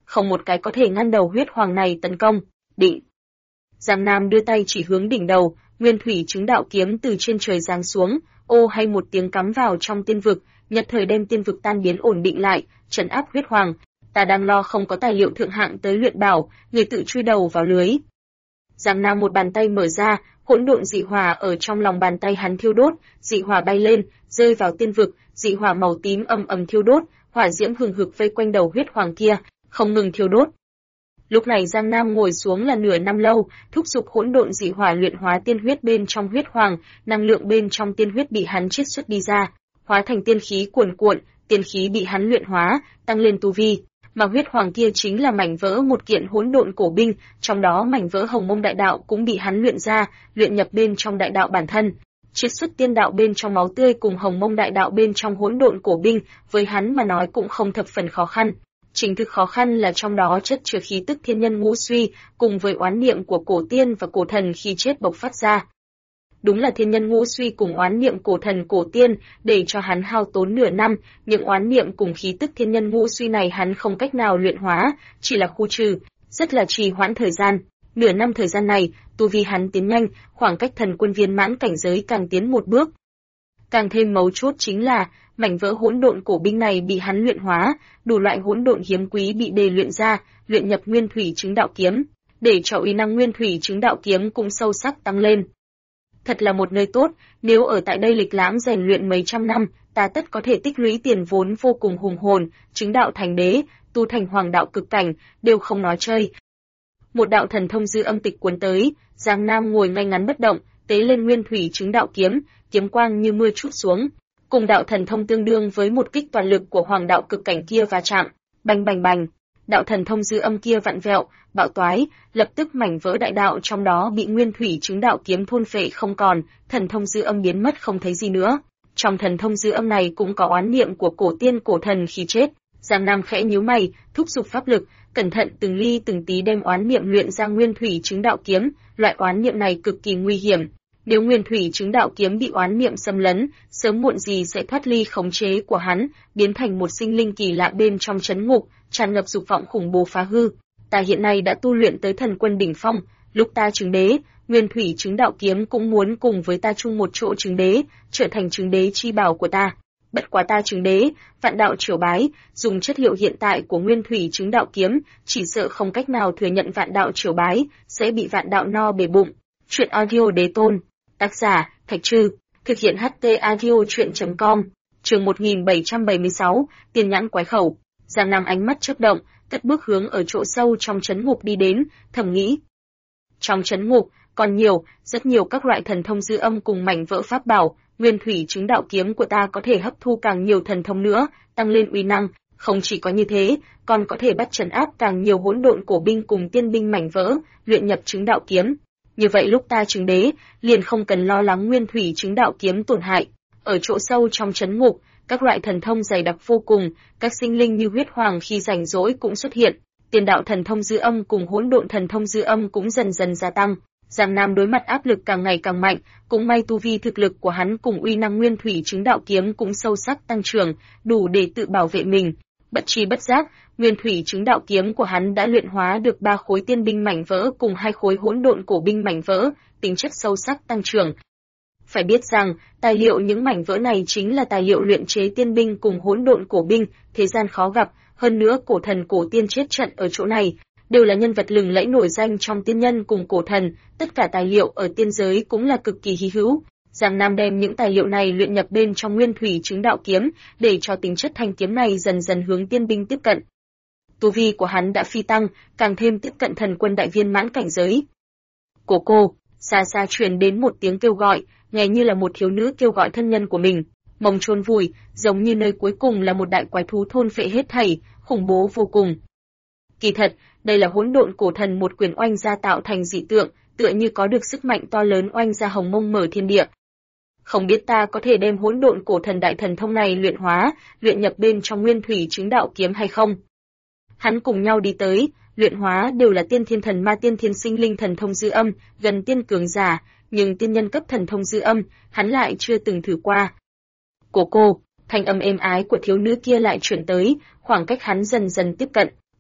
không một cái có thể ngăn đầu huyết hoàng này tấn công. Định. Giang Nam đưa tay chỉ hướng đỉnh đầu, nguyên thủy chứng đạo kiếm từ trên trời giáng xuống, ô hay một tiếng cắm vào trong tiên vực, nhất thời đem tiên vực tan biến ổn định lại, trấn áp huyết hoàng. Ta đang lo không có tài liệu thượng hạng tới luyện bảo, người tự chui đầu vào lưới. Giang Nam một bàn tay mở ra, hỗn độn dị hỏa ở trong lòng bàn tay hắn thiêu đốt, dị hỏa bay lên, rơi vào tiên vực, dị hỏa màu tím ầm ầm thiêu đốt, hỏa diễm hừng hực vây quanh đầu huyết hoàng kia, không ngừng thiêu đốt. Lúc này Giang Nam ngồi xuống là nửa năm lâu, thúc giục hỗn độn dị hỏa luyện hóa tiên huyết bên trong huyết hoàng, năng lượng bên trong tiên huyết bị hắn chiết xuất đi ra, hóa thành tiên khí cuồn cuộn, tiên khí bị hắn luyện hóa, tăng lên tu vi. Mà huyết hoàng kia chính là mảnh vỡ một kiện hỗn độn cổ binh, trong đó mảnh vỡ Hồng Mông đại đạo cũng bị hắn luyện ra, luyện nhập bên trong đại đạo bản thân. Chiết xuất tiên đạo bên trong máu tươi cùng Hồng Mông đại đạo bên trong hỗn độn cổ binh, với hắn mà nói cũng không thập phần khó khăn. Chính thức khó khăn là trong đó chất chứa khí tức thiên nhân ngũ suy, cùng với oán niệm của cổ tiên và cổ thần khi chết bộc phát ra. Đúng là thiên nhân ngũ suy cùng oán niệm cổ thần cổ tiên, để cho hắn hao tốn nửa năm, những oán niệm cùng khí tức thiên nhân ngũ suy này hắn không cách nào luyện hóa, chỉ là khu trừ, rất là trì hoãn thời gian. Nửa năm thời gian này, tu vi hắn tiến nhanh, khoảng cách thần quân viên mãn cảnh giới càng tiến một bước. Càng thêm mấu chốt chính là, mảnh vỡ hỗn độn cổ binh này bị hắn luyện hóa, đủ loại hỗn độn hiếm quý bị đề luyện ra, luyện nhập nguyên thủy chứng đạo kiếm, để cho uy năng nguyên thủy chứng đạo kiếm cũng sâu sắc tăng lên. Thật là một nơi tốt, nếu ở tại đây lịch lãm rèn luyện mấy trăm năm, ta tất có thể tích lũy tiền vốn vô cùng hùng hồn, chứng đạo thành đế, tu thành hoàng đạo cực cảnh, đều không nói chơi. Một đạo thần thông dư âm tịch cuốn tới, Giang Nam ngồi ngay ngắn bất động, tế lên nguyên thủy chứng đạo kiếm, kiếm quang như mưa trút xuống, cùng đạo thần thông tương đương với một kích toàn lực của hoàng đạo cực cảnh kia va chạm, bành bành bành. Đạo thần thông dư âm kia vặn vẹo, bạo toái, lập tức mảnh vỡ đại đạo trong đó bị nguyên thủy chứng đạo kiếm thôn phệ không còn, thần thông dư âm biến mất không thấy gì nữa. Trong thần thông dư âm này cũng có oán niệm của cổ tiên cổ thần khi chết. Giang Nam khẽ nhíu mày, thúc giục pháp lực, cẩn thận từng ly từng tí đem oán niệm luyện ra nguyên thủy chứng đạo kiếm, loại oán niệm này cực kỳ nguy hiểm. Nếu nguyên thủy chứng đạo kiếm bị oán niệm xâm lấn, sớm muộn gì sẽ thoát ly khống chế của hắn, biến thành một sinh linh kỳ lạ bên trong chấn ngục, tràn ngập dục vọng khủng bố phá hư. Ta hiện nay đã tu luyện tới thần quân đỉnh phong, lúc ta chứng đế, nguyên thủy chứng đạo kiếm cũng muốn cùng với ta chung một chỗ chứng đế, trở thành chứng đế chi bảo của ta. Bất quá ta chứng đế, vạn đạo triều bái, dùng chất liệu hiện tại của nguyên thủy chứng đạo kiếm, chỉ sợ không cách nào thừa nhận vạn đạo triều bái, sẽ bị vạn đạo no bể bụng. Truyện audio đế tôn. Tác giả, Thạch Trư, thực hiện HT audio truyện.com, chương 1776, tiền nhãn quái khẩu. Giang Nam ánh mắt chớp động, cất bước hướng ở chỗ sâu trong trấn ngục đi đến, thầm nghĩ. Trong trấn ngục, còn rất nhiều các loại thần thông dư âm cùng mảnh vỡ pháp bảo, nguyên thủy chứng đạo kiếm của ta có thể hấp thu càng nhiều thần thông nữa, tăng lên uy năng, không chỉ có như thế, còn có thể bắt trấn áp càng nhiều hỗn độn cổ binh cùng tiên binh mảnh vỡ, luyện nhập chứng đạo kiếm. Như vậy lúc ta chứng đế, liền không cần lo lắng nguyên thủy chứng đạo kiếm tổn hại. Ở chỗ sâu trong trấn ngục, các loại thần thông dày đặc vô cùng, các sinh linh như huyết hoàng khi rảnh rỗi cũng xuất hiện. Tiền đạo thần thông dư âm cùng hỗn độn thần thông dư âm cũng dần dần gia tăng. Giang Nam đối mặt áp lực càng ngày càng mạnh, cũng may tu vi thực lực của hắn cùng uy năng nguyên thủy chứng đạo kiếm cũng sâu sắc tăng trưởng, đủ để tự bảo vệ mình. Bất tri bất giác, nguyên thủy chứng đạo kiếm của hắn đã luyện hóa được 3 khối tiên binh mảnh vỡ cùng 2 khối hỗn độn cổ binh mảnh vỡ, tính chất sâu sắc tăng trưởng. Phải biết rằng, tài liệu những mảnh vỡ này chính là tài liệu luyện chế tiên binh cùng hỗn độn cổ binh, thế gian khó gặp, hơn nữa cổ thần cổ tiên chết trận ở chỗ này, đều là nhân vật lừng lẫy nổi danh trong tiên nhân cùng cổ thần, tất cả tài liệu ở tiên giới cũng là cực kỳ hy hữu. Giang Nam đem những tài liệu này luyện nhập bên trong nguyên thủy chứng đạo kiếm, để cho tính chất thanh kiếm này dần dần hướng tiên binh tiếp cận. Tu vi của hắn đã phi tăng, càng thêm tiếp cận thần quân đại viên mãn cảnh giới. Cô, xa xa truyền đến một tiếng kêu gọi, nghe như là một thiếu nữ kêu gọi thân nhân của mình. Mông chôn vùi, giống như nơi cuối cùng là một đại quái thú thôn phệ hết thảy, khủng bố vô cùng. Kỳ thật, đây là hỗn độn cổ thần một quyền oanh ra tạo thành dị tượng, tựa như có được sức mạnh to lớn oanh ra hồng mông mở thiên địa. Không biết ta có thể đem hỗn độn cổ thần đại thần thông này luyện hóa, luyện nhập bên trong nguyên thủy chứng đạo kiếm hay không? Hắn cùng nhau đi tới, luyện hóa đều là tiên thiên thần ma tiên thiên sinh linh thần thông dư âm, gần tiên cường giả, nhưng tiên nhân cấp thần thông dư âm, hắn lại chưa từng thử qua. Cô, thanh âm êm ái của thiếu nữ kia lại chuyển tới, khoảng cách hắn dần dần tiếp cận.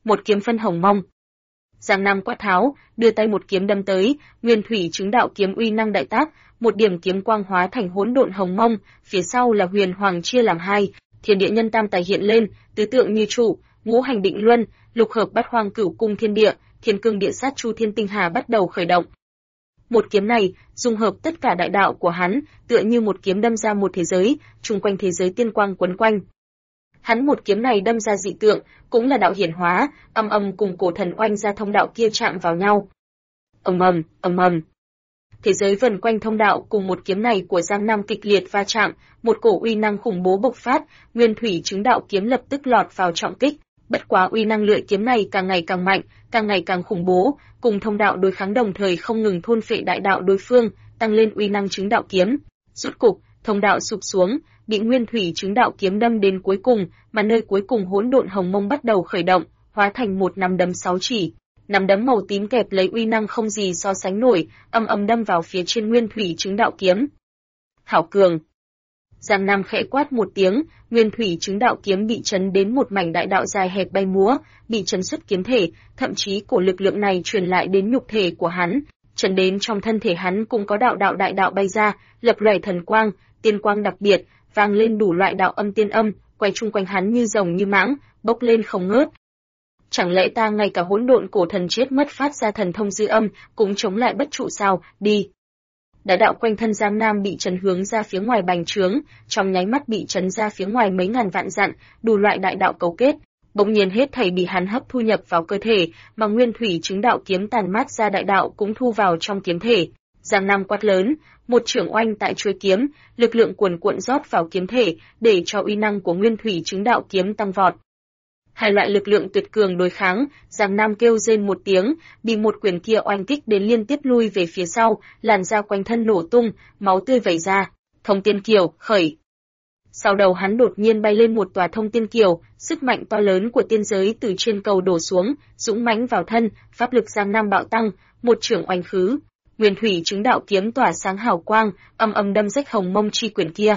một kiếm phân hồng mông. Giang Nam quát tháo, đưa tay một kiếm đâm tới, Nguyên Thủy Chứng Đạo kiếm uy năng đại tác, một điểm kiếm quang hóa thành hỗn độn hồng mông, phía sau là huyền hoàng chia làm hai, thiên địa nhân tam tài hiện lên, tứ tượng như trụ, ngũ hành định luân, lục hợp bát hoang cửu cung thiên địa, thiên cương địa sát chu thiên tinh hà bắt đầu khởi động. Một kiếm này, dung hợp tất cả đại đạo của hắn, tựa như một kiếm đâm ra một thế giới, chung quanh thế giới tiên quang quấn quanh. Hắn một kiếm này đâm ra dị tượng, cũng là đạo hiển hóa, âm âm cùng cổ thần oanh ra thông đạo kia chạm vào nhau. Ầm ầm, ầm ầm. Thế giới vần quanh thông đạo cùng một kiếm này của Giang Nam kịch liệt va chạm, một cổ uy năng khủng bố bộc phát, Nguyên Thủy Chứng Đạo kiếm lập tức lọt vào trọng kích. Bất quá uy năng lưỡi kiếm này càng ngày càng mạnh, càng ngày càng khủng bố, cùng thông đạo đối kháng đồng thời không ngừng thôn phệ đại đạo đối phương, tăng lên uy năng chứng đạo kiếm. Rốt cục, thông đạo sụp xuống, bị Nguyên Thủy Chứng Đạo kiếm đâm đến cuối cùng, mà nơi cuối cùng hỗn độn hồng mông bắt đầu khởi động, hóa thành một nắm đấm 6 chỉ. Nắm đấm màu tím kẹp lấy uy năng không gì so sánh nổi, âm âm đâm vào phía trên Nguyên Thủy Chứng Đạo kiếm. Hảo cường! Giang Nam khẽ quát một tiếng, Nguyên Thủy Chứng Đạo kiếm bị chấn đến một mảnh đại đạo dài hẹp bay múa, bị chấn xuất kiếm thể, thậm chí cổ lực lượng này truyền lại đến nhục thể của hắn, chấn đến trong thân thể hắn cũng có đạo đạo đại đạo bay ra, lập lòe thần quang, tiên quang đặc biệt, vang lên đủ loại đạo âm tiên âm, quay chung quanh hắn như rồng như mãng, bốc lên không ngớt. Chẳng lẽ ta ngay cả hỗn độn cổ thần chết mất phát ra thần thông dư âm, cũng chống lại bất trụ sao? Đi! Đại đạo quanh thân Giang Nam bị chấn hướng ra phía ngoài bành trướng, trong nháy mắt bị chấn ra phía ngoài mấy ngàn vạn dặm, đủ loại đại đạo cấu kết, bỗng nhiên hết thảy bị hắn hấp thu nhập vào cơ thể, mà Nguyên Thủy Chứng Đạo kiếm tàn mát ra đại đạo cũng thu vào trong kiếm thể. Giang Nam quát lớn, một chưởng oanh tại chuôi kiếm, lực lượng cuồn cuộn rót vào kiếm thể, để cho uy năng của Nguyên Thủy Chứng Đạo kiếm tăng vọt. Hai loại lực lượng tuyệt cường đối kháng, Giang Nam kêu rên một tiếng, bị một quyền kia oanh kích đến liên tiếp lui về phía sau, làn da quanh thân nổ tung, máu tươi vẩy ra. Thông Tiên Kiều, khởi! Sau đầu hắn đột nhiên bay lên một tòa Thông Tiên Kiều, sức mạnh to lớn của tiên giới từ trên cầu đổ xuống, dũng mãnh vào thân, pháp lực Giang Nam bạo tăng, một chưởng oanh khứ. Nguyên Thủy Chứng Đạo kiếm tỏa sáng hào quang, âm âm đâm rách hồng mông chi quyển kia.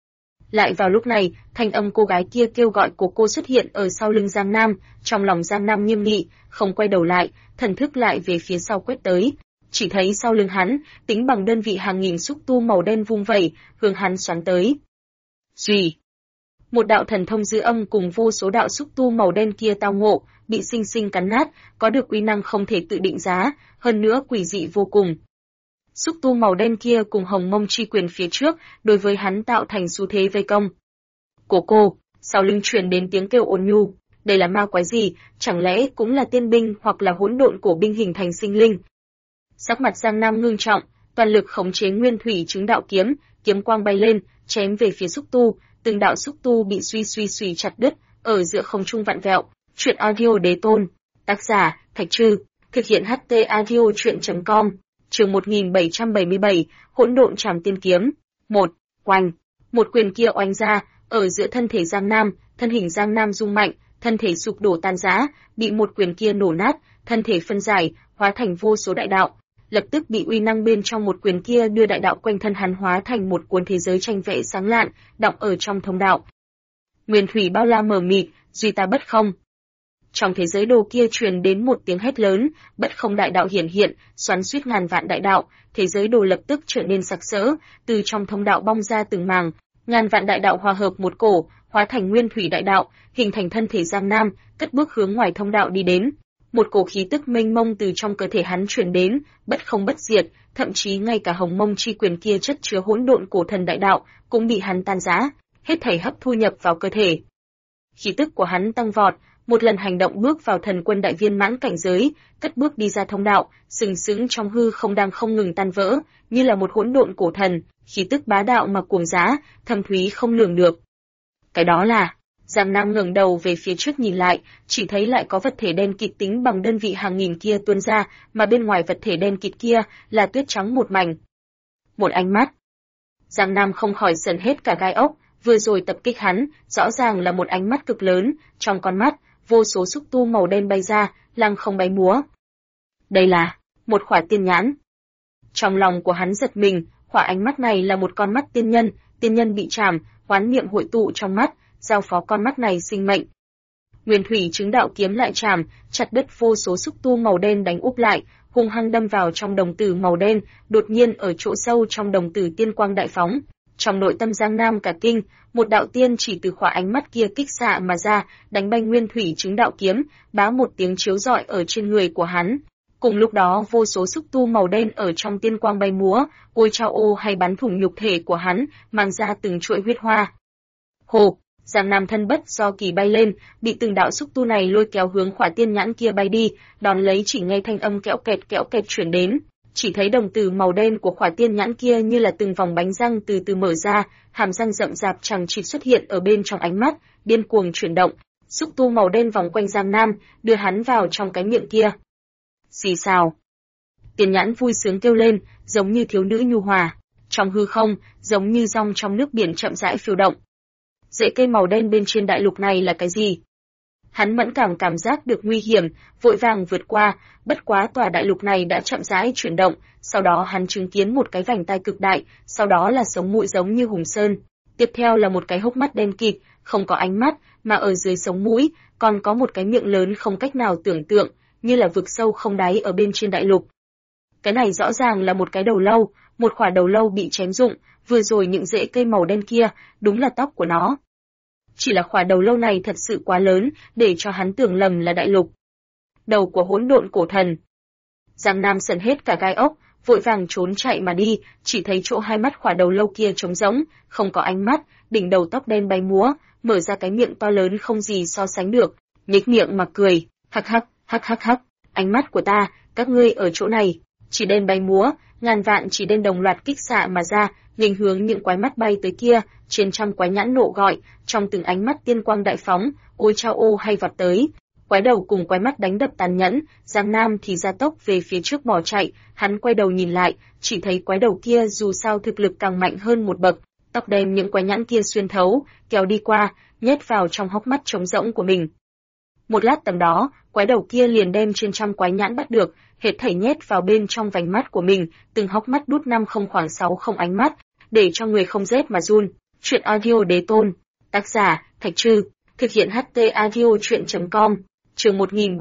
Lại vào lúc này, thanh âm cô gái kia kêu gọi của cô xuất hiện ở sau lưng Giang Nam, trong lòng Giang Nam nghiêm nghị, không quay đầu lại, thần thức lại về phía sau quét tới. Chỉ thấy sau lưng hắn, tính bằng đơn vị hàng nghìn xúc tu màu đen vung vẩy, hướng hắn xoắn tới. Rì! Một đạo thần thông dư âm cùng vô số đạo xúc tu màu đen kia tao ngộ, bị sinh sinh cắn nát, có được uy năng không thể tự định giá, hơn nữa quỷ dị vô cùng. Xúc tu màu đen kia cùng hồng mông chi quyền phía trước, đối với hắn tạo thành xu thế vây công. Cô, sau lưng truyền đến tiếng kêu ôn nhu, đây là ma quái gì, chẳng lẽ cũng là tiên binh hoặc là hỗn độn cổ binh hình thành sinh linh. Sắc mặt Giang Nam ngưng trọng, toàn lực khống chế Nguyên Thủy Chứng Đạo kiếm, kiếm quang bay lên, chém về phía xúc tu, từng đạo xúc tu bị suy chặt đứt, ở giữa không trung vặn vẹo. Truyện audio đế tôn, tác giả Thạch Trư, thực hiện HT audio truyện.com. Chương 1777, hỗn độn trảm tiên kiếm. 1. Oanh. Một quyền kia oanh ra, ở giữa thân thể Giang Nam, thân hình Giang Nam rung mạnh, thân thể sụp đổ tan rã, bị một quyền kia nổ nát, thân thể phân giải, hóa thành vô số đại đạo. Lập tức bị uy năng bên trong một quyền kia đưa đại đạo quanh thân hắn hóa thành một cuốn thế giới tranh vẽ sáng lạn, đọng ở trong thông đạo. Nguyên thủy bao la mờ mịt, duy ta bất không. Trong thế giới đồ kia truyền đến một tiếng hét lớn, bất không đại đạo hiển hiện, xoắn xuýt ngàn vạn đại đạo, thế giới đồ lập tức trở nên sặc sỡ, từ trong thông đạo bong ra từng màng, ngàn vạn đại đạo hòa hợp một cổ, hóa thành nguyên thủy đại đạo, hình thành thân thể Giang Nam, cất bước hướng ngoài thông đạo đi đến. Một cổ khí tức mênh mông từ trong cơ thể hắn truyền đến, bất không bất diệt, thậm chí ngay cả hồng mông chi quyền kia chất chứa hỗn độn cổ thần đại đạo cũng bị hắn tan rã, hết thảy hấp thu nhập vào cơ thể. Khí tức của hắn tăng vọt, một lần hành động bước vào thần quân đại viên mãn cảnh giới, cất bước đi ra thông đạo, sừng sững trong hư không đang không ngừng tan vỡ, như là một hỗn độn cổ thần, khí tức bá đạo mà cuồng dã, thâm thúy không lường được. Cái đó là, Giang Nam ngẩng đầu về phía trước nhìn lại, chỉ thấy lại có vật thể đen kịt tính bằng đơn vị hàng nghìn kia tuôn ra, mà bên ngoài vật thể đen kịt kia là tuyết trắng một mảnh. Một ánh mắt. Giang Nam không khỏi sởn hết cả gai ốc, vừa rồi tập kích hắn, rõ ràng là một ánh mắt cực lớn, trong con mắt, vô số xúc tu màu đen bay ra, lăng không bay múa. Đây là một khỏa tiên nhãn. Trong lòng của hắn giật mình, khỏa ánh mắt này là một con mắt tiên nhân bị chạm, oán niệm hội tụ trong mắt, giao phó con mắt này sinh mệnh. Nguyên thủy chứng đạo kiếm lại chạm, chặt đứt vô số xúc tu màu đen đánh úp lại, hung hăng đâm vào trong đồng tử màu đen, đột nhiên ở chỗ sâu trong đồng tử tiên quang đại phóng. Trong nội tâm Giang Nam cả kinh, một đạo tiên chỉ từ khóa ánh mắt kia kích xạ mà ra, đánh bay nguyên thủy chứng đạo kiếm, bá một tiếng chiếu rọi ở trên người của hắn. Cùng lúc đó vô số xúc tu màu đen ở trong tiên quang bay múa, ôi chao ô hay bắn thủng nhục thể của hắn, mang ra từng chuỗi huyết hoa. Hồ, Giang Nam thân bất do kỳ bay lên, bị từng đạo xúc tu này lôi kéo hướng khỏa tiên nhãn kia bay đi, đón lấy chỉ nghe thanh âm kẽo kẹt chuyển đến. Chỉ thấy đồng tử màu đen của khỏa tiên nhãn kia như là từng vòng bánh răng từ từ mở ra, hàm răng rậm rạp chằng chịt xuất hiện ở bên trong ánh mắt, điên cuồng chuyển động. Xúc tu màu đen vòng quanh Giang Nam, đưa hắn vào trong cái miệng kia. Xì xào. Tiên nhãn vui sướng kêu lên, giống như thiếu nữ nhu hòa. Trong hư không, giống như dòng trong nước biển chậm rãi phiêu động. Rễ cây màu đen bên trên đại lục này là cái gì? Hắn mẫn cảm giác được nguy hiểm, vội vàng vượt qua, bất quá tòa đại lục này đã chậm rãi chuyển động, sau đó hắn chứng kiến một cái vành tai cực đại, sau đó là sống mũi giống như hùng sơn, tiếp theo là một cái hốc mắt đen kịt, không có ánh mắt, mà ở dưới sống mũi còn có một cái miệng lớn không cách nào tưởng tượng, như là vực sâu không đáy ở bên trên đại lục. Cái này rõ ràng là một cái đầu lâu, một khỏa đầu lâu bị chém rụng, vừa rồi những rễ cây màu đen kia, đúng là tóc của nó. Chỉ là khỏa đầu lâu này thật sự quá lớn, để cho hắn tưởng lầm là đại lục. Đầu của hỗn độn cổ thần. Giang Nam sờn hết cả gai ốc, vội vàng trốn chạy mà đi, chỉ thấy chỗ hai mắt khỏa đầu lâu kia trống rỗng, không có ánh mắt, đỉnh đầu tóc đen bay múa, mở ra cái miệng to lớn không gì so sánh được, nhếch miệng mà cười, hắc hắc, ánh mắt của ta, các ngươi ở chỗ này. Chỉ đen bay múa, ngàn vạn chỉ đen đồng loạt kích xạ mà ra, nghênh hướng những quái mắt bay tới kia, trên trăm quái nhãn nộ gọi, trong từng ánh mắt tiên quang đại phóng, ôi chao ô hay vọt tới. Quái đầu cùng quái mắt đánh đập tàn nhẫn, Giang Nam thì gia tốc về phía trước bỏ chạy, hắn quay đầu nhìn lại, chỉ thấy quái đầu kia dù sao thực lực càng mạnh hơn một bậc, tóc đen những quái nhãn kia xuyên thấu, kéo đi qua, nhét vào trong hốc mắt trống rỗng của mình. Một lát tầm đó, quái đầu kia liền đem trên trăm quái nhãn bắt được, hết thảy nhét vào bên trong vành mắt của mình, từng hốc mắt đút 5 không khoảng 6 không ánh mắt, để cho người không rét mà run. Chuyện audio đế tôn, tác giả Thạch Trư, thực hiện HT audio truyện.com, chương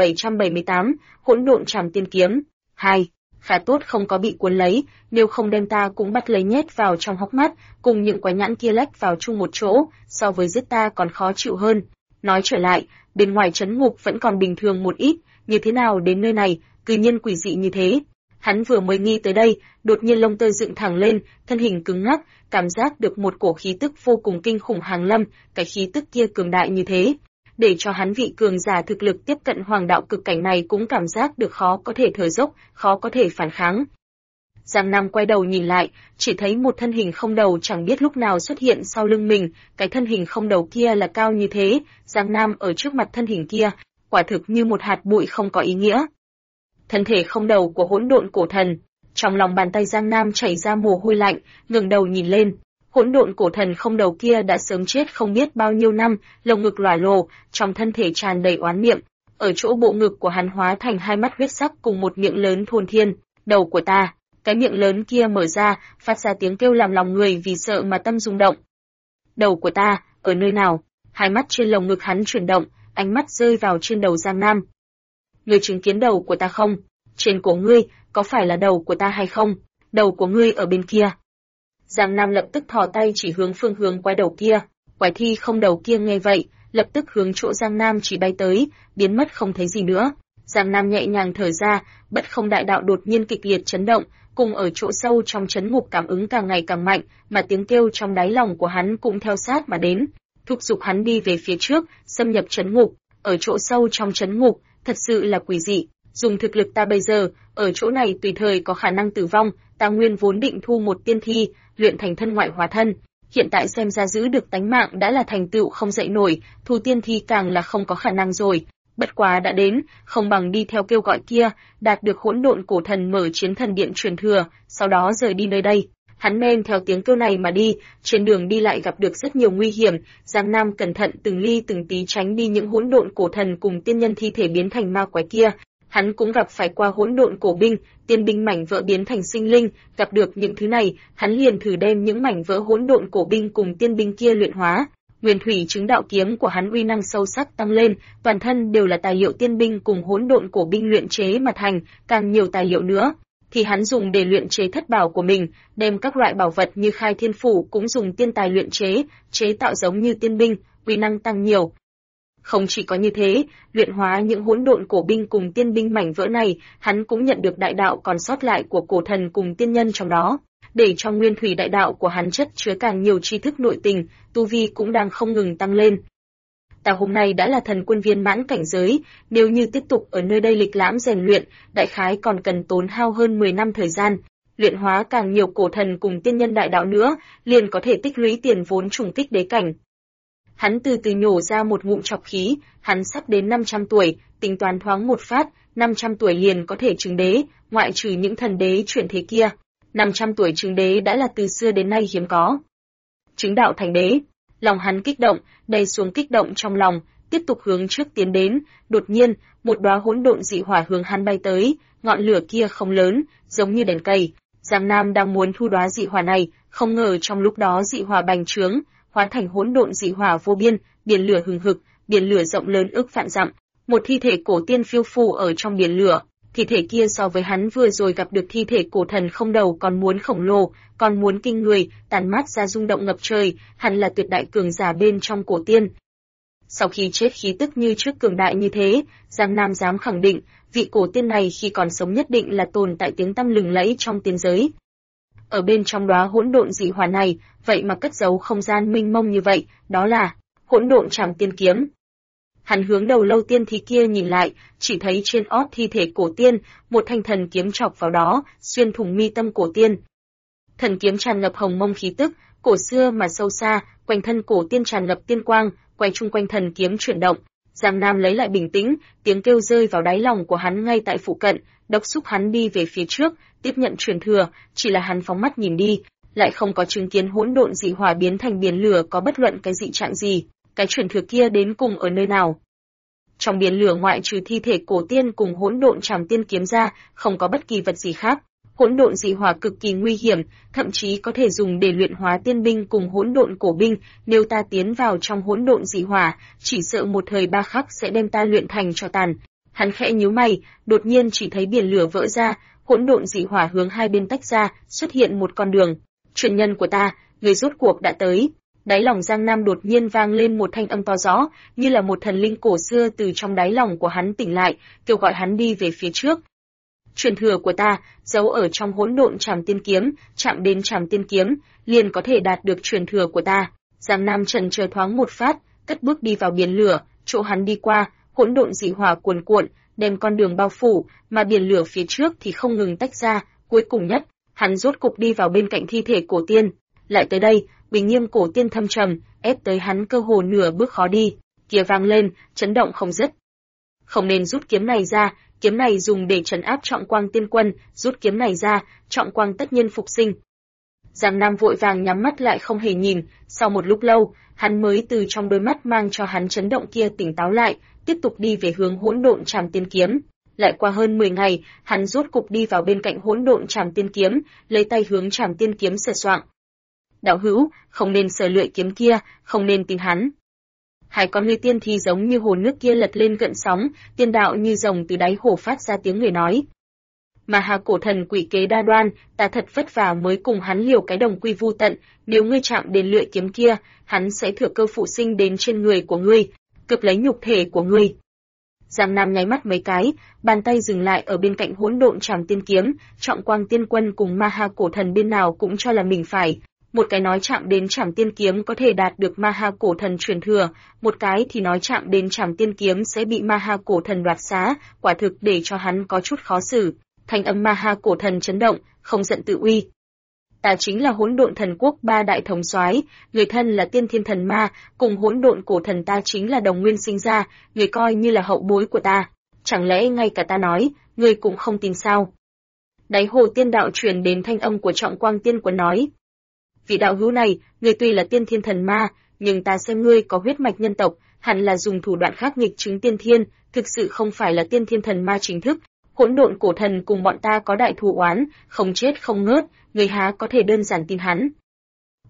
1778, hỗn độn trảm tiên kiếm. 2. Khá tốt không có bị cuốn lấy, nếu không đem ta cũng bắt lấy nhét vào trong hốc mắt, cùng những quái nhãn kia lách vào chung một chỗ, so với giết ta còn khó chịu hơn. Nói trở lại, bên ngoài trấn ngục vẫn còn bình thường một ít, như thế nào đến nơi này, cư nhiên quỷ dị như thế. Hắn vừa mới nghi tới đây, đột nhiên lông tơ dựng thẳng lên, thân hình cứng ngắc, cảm giác được một cổ khí tức vô cùng kinh khủng hàng lâm, cái khí tức kia cường đại như thế, để cho hắn vị cường giả thực lực tiếp cận hoàng đạo cực cảnh này cũng cảm giác được khó có thể thở dốc, khó có thể phản kháng. Giang Nam quay đầu nhìn lại, chỉ thấy một thân hình không đầu chẳng biết lúc nào xuất hiện sau lưng mình, cái thân hình không đầu kia là cao như thế, Giang Nam ở trước mặt thân hình kia, quả thực như một hạt bụi không có ý nghĩa. Thân thể không đầu của hỗn độn cổ thần, trong lòng bàn tay Giang Nam chảy ra mồ hôi lạnh, ngẩng đầu nhìn lên, hỗn độn cổ thần không đầu kia đã sớm chết không biết bao nhiêu năm, lồng ngực lòa lồ, trong thân thể tràn đầy oán niệm, ở chỗ bộ ngực của hắn hóa thành hai mắt huyết sắc cùng một miệng lớn thôn thiên, đầu của ta. Cái miệng lớn kia mở ra, phát ra tiếng kêu làm lòng người vì sợ mà tâm rung động. Đầu của ta, ở nơi nào? Hai mắt trên lồng ngực hắn chuyển động, ánh mắt rơi vào trên đầu Giang Nam. Ngươi chứng kiến đầu của ta không? Trên cổ ngươi, có phải là đầu của ta hay không? Đầu của ngươi ở bên kia. Giang Nam lập tức thò tay chỉ hướng phương hướng quái đầu kia. Quái thi không đầu kia nghe vậy, lập tức hướng chỗ Giang Nam chỉ bay tới, biến mất không thấy gì nữa. Giang Nam nhẹ nhàng thở ra, bất không đại đạo đột nhiên kịch liệt chấn động, cùng ở chỗ sâu trong trấn ngục cảm ứng càng ngày càng mạnh, mà tiếng kêu trong đáy lòng của hắn cũng theo sát mà đến, thúc giục hắn đi về phía trước, xâm nhập trấn ngục. Ở chỗ sâu trong trấn ngục, thật sự là quỷ dị. Dùng thực lực ta bây giờ, ở chỗ này tùy thời có khả năng tử vong. Ta nguyên vốn định thu một tiên thi, luyện thành thân ngoại hóa thân. Hiện tại xem ra giữ được tánh mạng đã là thành tựu không dậy nổi, thu tiên thi càng là không có khả năng rồi. Bất quá đã đến, không bằng đi theo kêu gọi kia, đạt được hỗn độn cổ thần mở chiến thần điện truyền thừa, sau đó rời đi nơi đây. Hắn men theo tiếng kêu này mà đi, trên đường đi lại gặp được rất nhiều nguy hiểm, Giang Nam cẩn thận từng ly từng tí tránh đi những hỗn độn cổ thần cùng tiên nhân thi thể biến thành ma quái kia. Hắn cũng gặp phải qua hỗn độn cổ binh, tiên binh mảnh vỡ biến thành sinh linh, gặp được những thứ này, hắn liền thử đem những mảnh vỡ hỗn độn cổ binh cùng tiên binh kia luyện hóa. Nguyên thủy chứng đạo kiếm của hắn uy năng sâu sắc tăng lên, toàn thân đều là tài liệu tiên binh cùng hỗn độn cổ binh luyện chế mà thành, càng nhiều tài liệu nữa thì hắn dùng để luyện chế thất bảo của mình, đem các loại bảo vật như Khai Thiên phủ cũng dùng tiên tài luyện chế, chế tạo giống như tiên binh, uy năng tăng nhiều. Không chỉ có như thế, luyện hóa những hỗn độn cổ binh cùng tiên binh mảnh vỡ này, hắn cũng nhận được đại đạo còn sót lại của cổ thần cùng tiên nhân trong đó, để cho nguyên thủy đại đạo của hắn chất chứa càng nhiều tri thức nội tình, tu vi cũng đang không ngừng tăng lên. Ta hôm nay đã là thần quân viên mãn cảnh giới, nếu như tiếp tục ở nơi đây lịch lãm rèn luyện, đại khái còn cần tốn hao hơn 10 năm thời gian, luyện hóa càng nhiều cổ thần cùng tiên nhân đại đạo nữa, liền có thể tích lũy tiền vốn trùng kích đế cảnh. Hắn từ từ nhổ ra một ngụm trọc khí, hắn sắp đến 500 tuổi, tính toán thoáng một phát, 500 tuổi liền có thể chứng đế, ngoại trừ những thần đế chuyển thế kia. 500 tuổi chứng đế đã là từ xưa đến nay hiếm có. Chứng đạo thành đế, lòng hắn kích động, đầy xuống kích động trong lòng, tiếp tục hướng trước tiến đến, đột nhiên, một đóa hỗn độn dị hỏa hướng hắn bay tới, ngọn lửa kia không lớn, giống như đèn cây. Giang Nam đang muốn thu đóa dị hỏa này, không ngờ trong lúc đó dị hỏa bành trướng, hóa thành hỗn độn dị hỏa vô biên, biển lửa hừng hực, biển lửa rộng lớn ức vạn dặm, một thi thể cổ tiên phiêu phù ở trong biển lửa. Thi thể kia so với hắn vừa rồi gặp được thi thể cổ thần không đầu còn muốn khổng lồ, còn muốn kinh người, tàn mát ra rung động ngập trời, hẳn là tuyệt đại cường giả bên trong cổ tiên. Sau khi chết khí tức như trước cường đại như thế, Giang Nam dám khẳng định, vị cổ tiên này khi còn sống nhất định là tồn tại tiếng tăm lừng lẫy trong tiên giới. Ở bên trong đóa hỗn độn dị hỏa này, vậy mà cất giấu không gian mênh mông như vậy, đó là Hỗn Độn Trảm Tiên Kiếm. Hắn hướng đầu lâu tiên thi kia nhìn lại, chỉ thấy trên ót thi thể cổ tiên, một thanh thần kiếm chọc vào đó, xuyên thủng mi tâm cổ tiên. Thần kiếm tràn ngập hồng mông khí tức, cổ xưa mà sâu xa, quanh thân cổ tiên tràn ngập tiên quang, quay chung quanh thần kiếm chuyển động. Giang Nam lấy lại bình tĩnh, tiếng kêu rơi vào đáy lòng của hắn ngay tại phụ cận, đốc xúc hắn đi về phía trước, tiếp nhận truyền thừa, chỉ là hắn phóng mắt nhìn đi, lại không có chứng kiến hỗn độn dị hỏa biến thành biển lửa có bất luận cái dị trạng gì, cái truyền thừa kia đến cùng ở nơi nào? Trong biển lửa ngoại trừ thi thể cổ tiên cùng hỗn độn trảm tiên kiếm ra, không có bất kỳ vật gì khác. Hỗn độn dị hỏa cực kỳ nguy hiểm, thậm chí có thể dùng để luyện hóa tiên binh cùng hỗn độn cổ binh, nếu ta tiến vào trong hỗn độn dị hỏa, chỉ sợ một thời ba khắc sẽ đem ta luyện thành tro tàn. Hắn khẽ nhíu mày, đột nhiên chỉ thấy biển lửa vỡ ra, hỗn độn dị hỏa hướng hai bên tách ra, xuất hiện một con đường. Truyền nhân của ta, người rốt cuộc đã tới. Đáy lòng Giang Nam đột nhiên vang lên một thanh âm to rõ, như là một thần linh cổ xưa từ trong đáy lòng của hắn tỉnh lại, kêu gọi hắn đi về phía trước. Truyền thừa của ta, giấu ở trong hỗn độn trảm tiên kiếm, chạm đến trảm tiên kiếm, liền có thể đạt được truyền thừa của ta. Giang Nam chần chờ thoáng một phát, cất bước đi vào biển lửa, chỗ hắn đi qua, hỗn độn dị hỏa cuồn cuộn, đem con đường bao phủ, mà biển lửa phía trước thì không ngừng tách ra, cuối cùng nhất, hắn rốt cục đi vào bên cạnh thi thể cổ tiên. Lại tới đây, bình nghiêm cổ tiên thâm trầm, ép tới hắn cơ hồ nửa bước khó đi, kia vang lên, chấn động không dứt. Không nên rút kiếm này ra, kiếm này dùng để trấn áp Trọng Quang Tiên Quân, rút kiếm này ra, Trọng Quang tất nhiên phục sinh. Giang Nam vội vàng nhắm mắt lại không hề nhìn, sau một lúc lâu, hắn mới từ trong đôi mắt mang cho hắn chấn động kia tỉnh táo lại, tiếp tục đi về hướng hỗn độn trảm tiên kiếm. Lại qua hơn 10 ngày, hắn rốt cục đi vào bên cạnh hỗn độn trảm tiên kiếm, lấy tay hướng trảm tiên kiếm sờ soạng. Đạo hữu, không nên sờ lưỡi kiếm kia, không nên tin hắn. Hai con ngươi tiên thi giống như hồ nước kia lật lên gợn sóng, tiên đạo như rồng từ đáy hồ phát ra tiếng người nói. Mà Hà cổ thần quỷ kế đa đoan, ta thật vất vả mới cùng hắn liều cái đồng quy vu tận, nếu ngươi chạm đến lưỡi kiếm kia, hắn sẽ thừa cơ phụ sinh đến trên người của ngươi, cướp lấy nhục thể của ngươi. Giang Nam nháy mắt mấy cái, bàn tay dừng lại ở bên cạnh hỗn độn trảm tiên kiếm, Trọng Quang Tiên Quân cùng Ma Ha cổ thần bên nào cũng cho là mình phải. Một cái nói chạm đến trảm tiên kiếm có thể đạt được Ma Ha cổ thần truyền thừa, một cái thì nói chạm đến trảm tiên kiếm sẽ bị Ma Ha cổ thần đoạt xá, quả thực để cho hắn có chút khó xử. Thanh âm Ma Ha cổ thần chấn động, không giận tự uy. Ta chính là hỗn độn thần quốc ba đại thống soái, người thân là tiên thiên thần ma, cùng hỗn độn cổ thần ta chính là đồng nguyên sinh ra, người coi như là hậu bối của ta. Chẳng lẽ ngay cả ta nói, người cũng không tin sao? Đáy hồ tiên đạo truyền đến thanh âm của Trọng Quang Tiên Quân nói. Vị đạo hữu này, người tuy là tiên thiên thần ma, nhưng ta xem ngươi có huyết mạch nhân tộc, hẳn là dùng thủ đoạn khác nghịch chứng tiên thiên, thực sự không phải là tiên thiên thần ma chính thức. Hỗn độn cổ thần cùng bọn ta có đại thù oán, không chết không ngớt, người há có thể đơn giản tin hắn.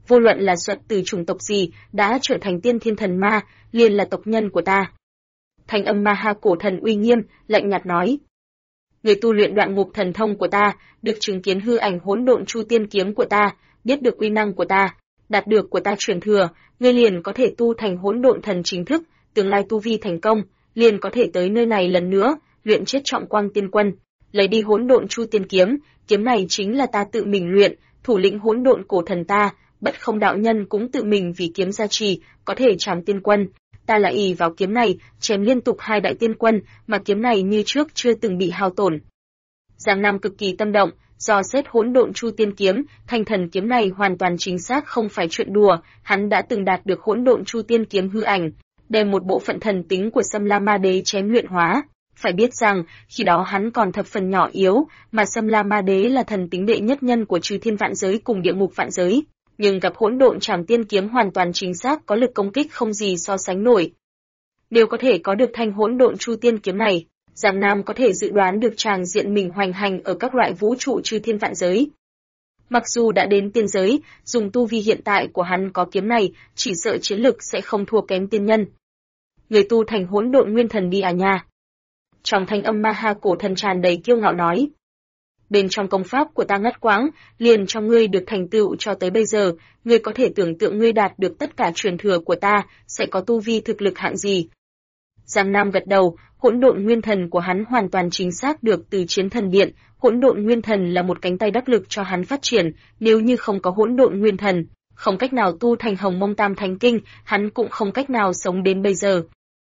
vô luận là xuất từ chủng tộc gì, đã trở thành tiên thiên thần ma, liền là tộc nhân của ta. Thanh âm Ma Ha cổ thần uy nghiêm, lạnh nhạt nói. Người tu luyện đoạn ngục thần thông của ta, được chứng kiến hư ảnh hỗn độn chu tiên kiếm của ta, biết được uy năng của ta, đạt được của ta truyền thừa, ngươi liền có thể tu thành hỗn độn thần chính thức, tương lai tu vi thành công, liền có thể tới nơi này lần nữa, luyện chết Trọng Quang Tiên Quân, lấy đi hỗn độn chu tiên kiếm, kiếm này chính là ta tự mình luyện, thủ lĩnh hỗn độn cổ thần ta, Bất Không đạo nhân cũng tự mình vì kiếm gia trì, có thể trảm tiên quân. Ta là ỷ vào kiếm này, chém liên tục 2 đại tiên quân, mà kiếm này như trước chưa từng bị hao tổn. Giang Nam cực kỳ tâm động, do xét hỗn độn chu tiên kiếm, thanh thần kiếm này hoàn toàn chính xác không phải chuyện đùa, hắn đã từng đạt được hỗn độn chu tiên kiếm hư ảnh, đem một bộ phận thần tính của Sâm La Ma Đế chém luyện hóa. Phải biết rằng, khi đó hắn còn thập phần nhỏ yếu, mà Sâm La Ma Đế là thần tính đệ nhất nhân của Chư Thiên Vạn Giới cùng Địa Ngục Vạn Giới, nhưng gặp hỗn độn trảm tiên kiếm hoàn toàn chính xác có lực công kích không gì so sánh nổi. Đều có thể có được thanh hỗn độn chu tiên kiếm này, Giang Nam có thể dự đoán được tràng diện mình hoành hành ở các loại vũ trụ Chư Thiên Vạn Giới. Mặc dù đã đến tiên giới, dùng tu vi hiện tại của hắn có kiếm này, chỉ sợ chiến lực sẽ không thua kém tiên nhân. Người tu thành hỗn độn nguyên thần đi à nha. Trong thanh âm Ma Ha cổ thần tràn đầy kiêu ngạo nói. Bên trong công pháp của ta ngất quãng, liền cho ngươi được thành tựu cho tới bây giờ, ngươi có thể tưởng tượng ngươi đạt được tất cả truyền thừa của ta, sẽ có tu vi thực lực hạng gì. Giang Nam gật đầu, hỗn độn nguyên thần của hắn hoàn toàn chính xác được từ Chiến Thần Điện, hỗn độn nguyên thần là một cánh tay đắc lực cho hắn phát triển, nếu như không có hỗn độn nguyên thần, không cách nào tu thành Hồng Mông Tam Thánh Kinh, hắn cũng không cách nào sống đến bây giờ.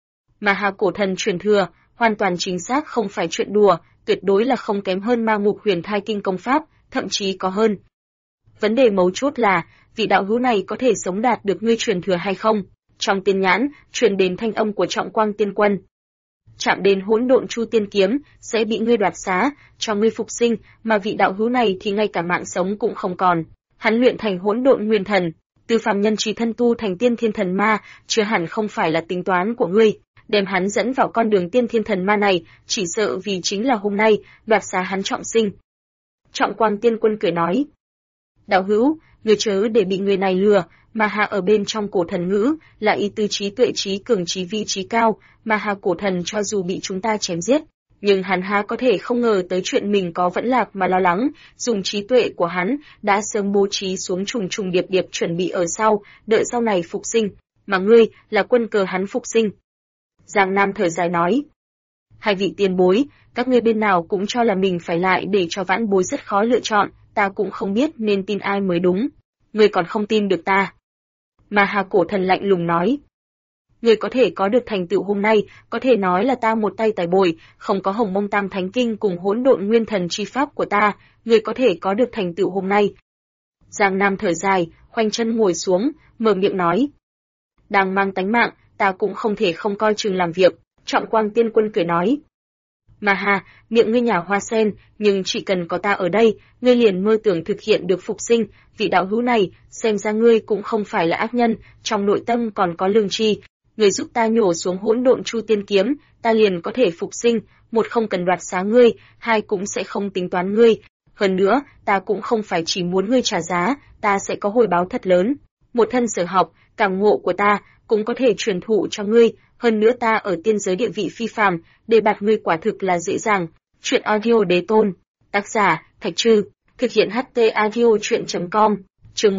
Mà Hà cổ thần truyền thừa, hoàn toàn chính xác không phải chuyện đùa, tuyệt đối là không kém hơn Ma Ngục Huyền Thai Kinh công pháp, thậm chí có hơn. Vấn đề mấu chốt là, vị đạo hữu này có thể sống đạt được ngươi truyền thừa hay không? Trong tiên nhãn, truyền đến thanh âm của Trọng Quang Tiên Quân. Chạm đến hỗn độn chu tiên kiếm, sẽ bị ngươi đoạt xá, cho ngươi phục sinh, mà vị đạo hữu này thì ngay cả mạng sống cũng không còn. Hắn luyện thành hỗn độn nguyên thần, từ phàm nhân trí thân tu thành tiên thiên thần ma, chưa hẳn không phải là tính toán của ngươi. Đem hắn dẫn vào con đường tiên thiên thần ma này, chỉ sợ vì chính là hôm nay, đoạt xá hắn trọng sinh. Trọng Quang Tiên Quân cười nói. Đạo hữu, người chớ để bị người này lừa, mà hạ ở bên trong cổ thần ngữ, là ý tứ trí tuệ trí cường trí vị trí cao, mà hạ cổ thần cho dù bị chúng ta chém giết, nhưng hắn há có thể không ngờ tới chuyện mình có vẫn lạc mà lo lắng, dùng trí tuệ của hắn, đã sớm bố trí xuống trùng trùng điệp điệp chuẩn bị ở sau, đợi sau này phục sinh, mà ngươi, là quân cờ hắn phục sinh. Giang Nam thở dài nói. Hai vị tiền bối, các ngươi bên nào cũng cho là mình phải lại để cho vãn bối rất khó lựa chọn, ta cũng không biết nên tin ai mới đúng. Ngươi còn không tin được ta. Mà Hà cổ thần lạnh lùng nói. Ngươi có thể có được thành tựu hôm nay, có thể nói là ta một tay tài bồi, không có Hồng Mông Tam Thánh Kinh cùng hỗn độn nguyên thần chi pháp của ta, ngươi có thể có được thành tựu hôm nay. Giang Nam thở dài, khoanh chân ngồi xuống, mở miệng nói. Đang mang tánh mạng, ta cũng không thể không coi chừng làm việc, Trọng Quang Tiên Quân cười nói. Mà hà, miệng ngươi nhà hoa sen, nhưng chỉ cần có ta ở đây, ngươi liền mơ tưởng thực hiện được phục sinh, vị đạo hữu này, xem ra ngươi cũng không phải là ác nhân, trong nội tâm còn có lương tri, ngươi giúp ta nhổ xuống hỗn độn chu tiên kiếm, ta liền có thể phục sinh, một không cần đoạt xá ngươi, hai cũng sẽ không tính toán ngươi, hơn nữa, ta cũng không phải chỉ muốn ngươi trả giá, ta sẽ có hồi báo thật lớn, một thân sở học, cảm ngộ của ta, cũng có thể truyền thụ cho ngươi, hơn nữa ta ở tiên giới địa vị phi phàm, để bạt ngươi quả thực là dễ dàng. Chuyện audio đế tôn, tác giả, Thạch Trư, thực hiện HT audio chuyện.com, chương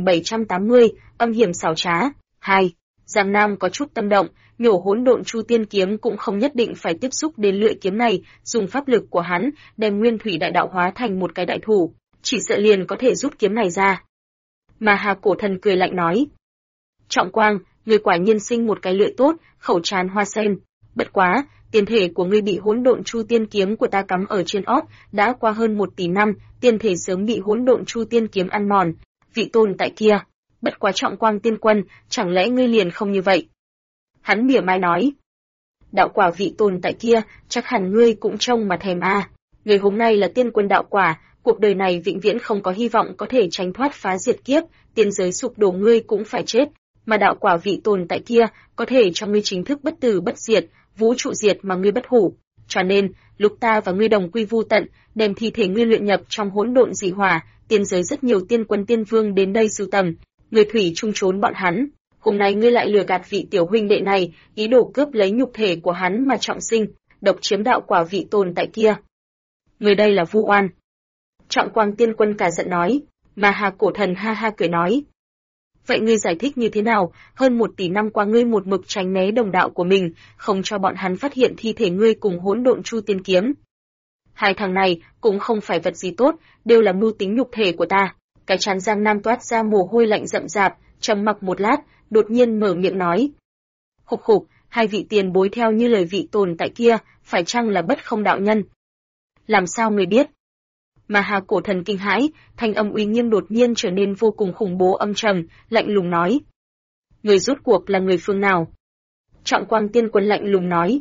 1780, âm hiểm xảo trá, 2. Giang Nam có chút tâm động, nhổ hỗn độn chu tiên kiếm cũng không nhất định phải tiếp xúc đến lưỡi kiếm này, dùng pháp lực của hắn, đem nguyên thủy đại đạo hóa thành một cái đại thủ, chỉ sợ liền có thể rút kiếm này ra. Mà Hà cổ thần cười lạnh nói. Trọng Quang, ngươi quả nhiên sinh một cái lưỡi tốt, khẩu tràn hoa sen. Bất quá, tiền thể của ngươi bị hỗn độn chu tiên kiếm của ta cắm ở trên ót, đã qua hơn 1 tỷ năm, tiền thể sớm bị hỗn độn chu tiên kiếm ăn mòn. Vị tồn tại kia, bất quá Trọng Quang Tiên Quân, chẳng lẽ ngươi liền không như vậy? Hắn mỉa mai nói. Đạo quả vị tồn tại kia, chắc hẳn ngươi cũng trông mà thèm a. Người hôm nay là tiên quân đạo quả, cuộc đời này vĩnh viễn không có hy vọng có thể tránh thoát phá diệt kiếp, tiên giới sụp đổ ngươi cũng phải chết. Mà đạo quả vị tồn tại kia, có thể cho ngươi chính thức bất tử bất diệt, vũ trụ diệt mà ngươi bất hủ. Cho nên, lúc ta và ngươi đồng quy vu tận, đem thi thể ngươi luyện nhập trong hỗn độn dị hỏa, tiên giới rất nhiều tiên quân tiên vương đến đây sưu tầm, Ngươi thủy chung trốn bọn hắn, hôm nay ngươi lại lừa gạt vị tiểu huynh đệ này, ý đồ cướp lấy nhục thể của hắn mà trọng sinh, độc chiếm đạo quả vị tồn tại kia. Ngươi đây là vu oan. Trọng Quang Tiên Quân cả giận nói, mà Hà Cổ Thần ha ha cười nói. Vậy ngươi giải thích như thế nào, hơn 1 tỷ năm qua ngươi một mực tránh né đồng đạo của mình, không cho bọn hắn phát hiện thi thể ngươi cùng hỗn độn chu tiên kiếm. Hai thằng này cũng không phải vật gì tốt, đều là mưu tính nhục thể của ta. Cái trán Giang Nam toát ra mồ hôi lạnh rậm rạp, trầm mặc một lát, đột nhiên mở miệng nói. Khục khục, hai vị tiền bối theo như lời vị tồn tại kia, phải chăng là Bất Không đạo nhân? Làm sao người biết? Mà Hà Cổ Thần kinh hãi, thanh âm uy nghiêm đột nhiên trở nên vô cùng khủng bố âm trầm, lạnh lùng nói. Người rốt cuộc là người phương nào? Trọng Quang Tiên Quân lạnh lùng nói.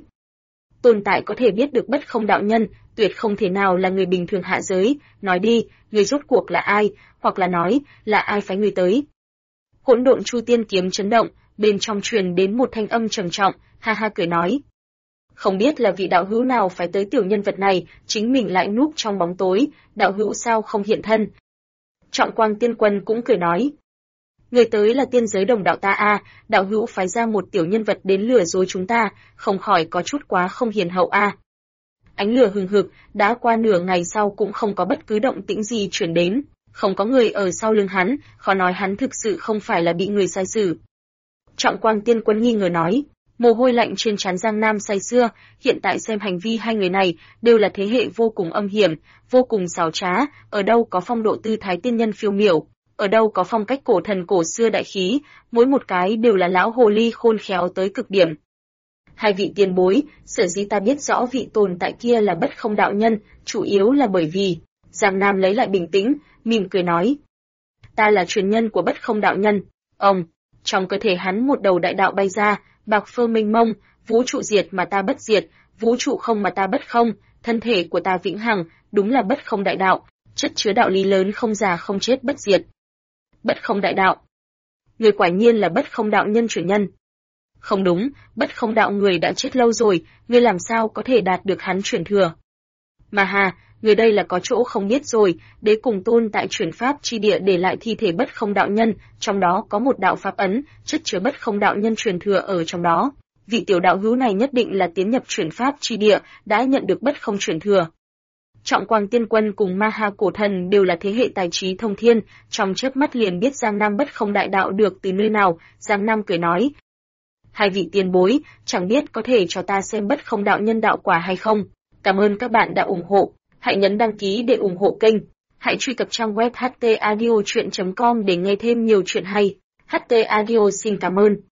Tồn tại có thể biết được Bất Không đạo nhân, tuyệt không thể nào là người bình thường hạ giới, nói đi, người rốt cuộc là ai, hoặc là nói, là ai phái người tới. Hỗn độn chu tiên kiếm chấn động, bên trong truyền đến một thanh âm trầm trọng, ha ha cười nói. Không biết là vị đạo hữu nào phải tới tiểu nhân vật này, chính mình lại núp trong bóng tối, đạo hữu sao không hiện thân. Trọng Quang Tiên Quân cũng cười nói. Người tới là tiên giới đồng đạo ta a, đạo hữu phái ra một tiểu nhân vật đến lừa dối chúng ta, không khỏi có chút quá không hiền hậu a. Ánh lửa hừng hực, đã qua nửa ngày sau cũng không có bất cứ động tĩnh gì chuyển đến, không có người ở sau lưng hắn, khó nói hắn thực sự không phải là bị người sai xử. Trọng Quang Tiên Quân nghi ngờ nói, mồ hôi lạnh trên trán Giang Nam say sưa, hiện tại xem hành vi hai người này đều là thế hệ vô cùng âm hiểm, vô cùng xảo trá, ở đâu có phong độ tư thái tiên nhân phiêu miểu, ở đâu có phong cách cổ thần cổ xưa đại khí, mỗi một cái đều là lão hồ ly khôn khéo tới cực điểm. Hai vị tiền bối, sở dĩ ta biết rõ vị tồn tại kia là Bất Không đạo nhân, chủ yếu là bởi vì, Giang Nam lấy lại bình tĩnh, mỉm cười nói. Ta là truyền nhân của Bất Không đạo nhân, trong cơ thể hắn một đầu đại đạo bay ra, bạc phơ mênh mông, vũ trụ diệt mà ta bất diệt, vũ trụ không mà ta bất không, thân thể của ta vĩnh hằng, đúng là Bất Không đại đạo, chất chứa đạo lý lớn không già không chết bất diệt. Bất Không đại đạo. Người quả nhiên là Bất Không đạo nhân truyền nhân. Không đúng, Bất Không đạo người đã chết lâu rồi, ngươi làm sao có thể đạt được hắn truyền thừa? Mà hà, người đây là có chỗ không biết rồi, đế cùng tôn tại chuyển pháp chi địa để lại thi thể Bất Không đạo nhân, trong đó có một đạo pháp ấn, chất chứa Bất Không đạo nhân truyền thừa ở trong đó. Vị tiểu đạo hữu này nhất định là tiến nhập chuyển pháp chi địa, đã nhận được Bất Không truyền thừa. Trọng Quang Tiên Quân cùng Ma Ha Cổ Thần đều là thế hệ tài trí thông thiên, trong chớp mắt liền biết Giang Nam Bất Không đại đạo được từ nơi nào. Giang Nam cười nói. Hai vị tiền bối, chẳng biết có thể cho ta xem Bất Không đạo nhân đạo quả hay không? Cảm ơn các bạn đã ủng hộ. Hãy nhấn đăng ký để ủng hộ kênh. Hãy truy cập trang web htaudio.com để nghe thêm nhiều chuyện hay. HT Audio xin cảm ơn.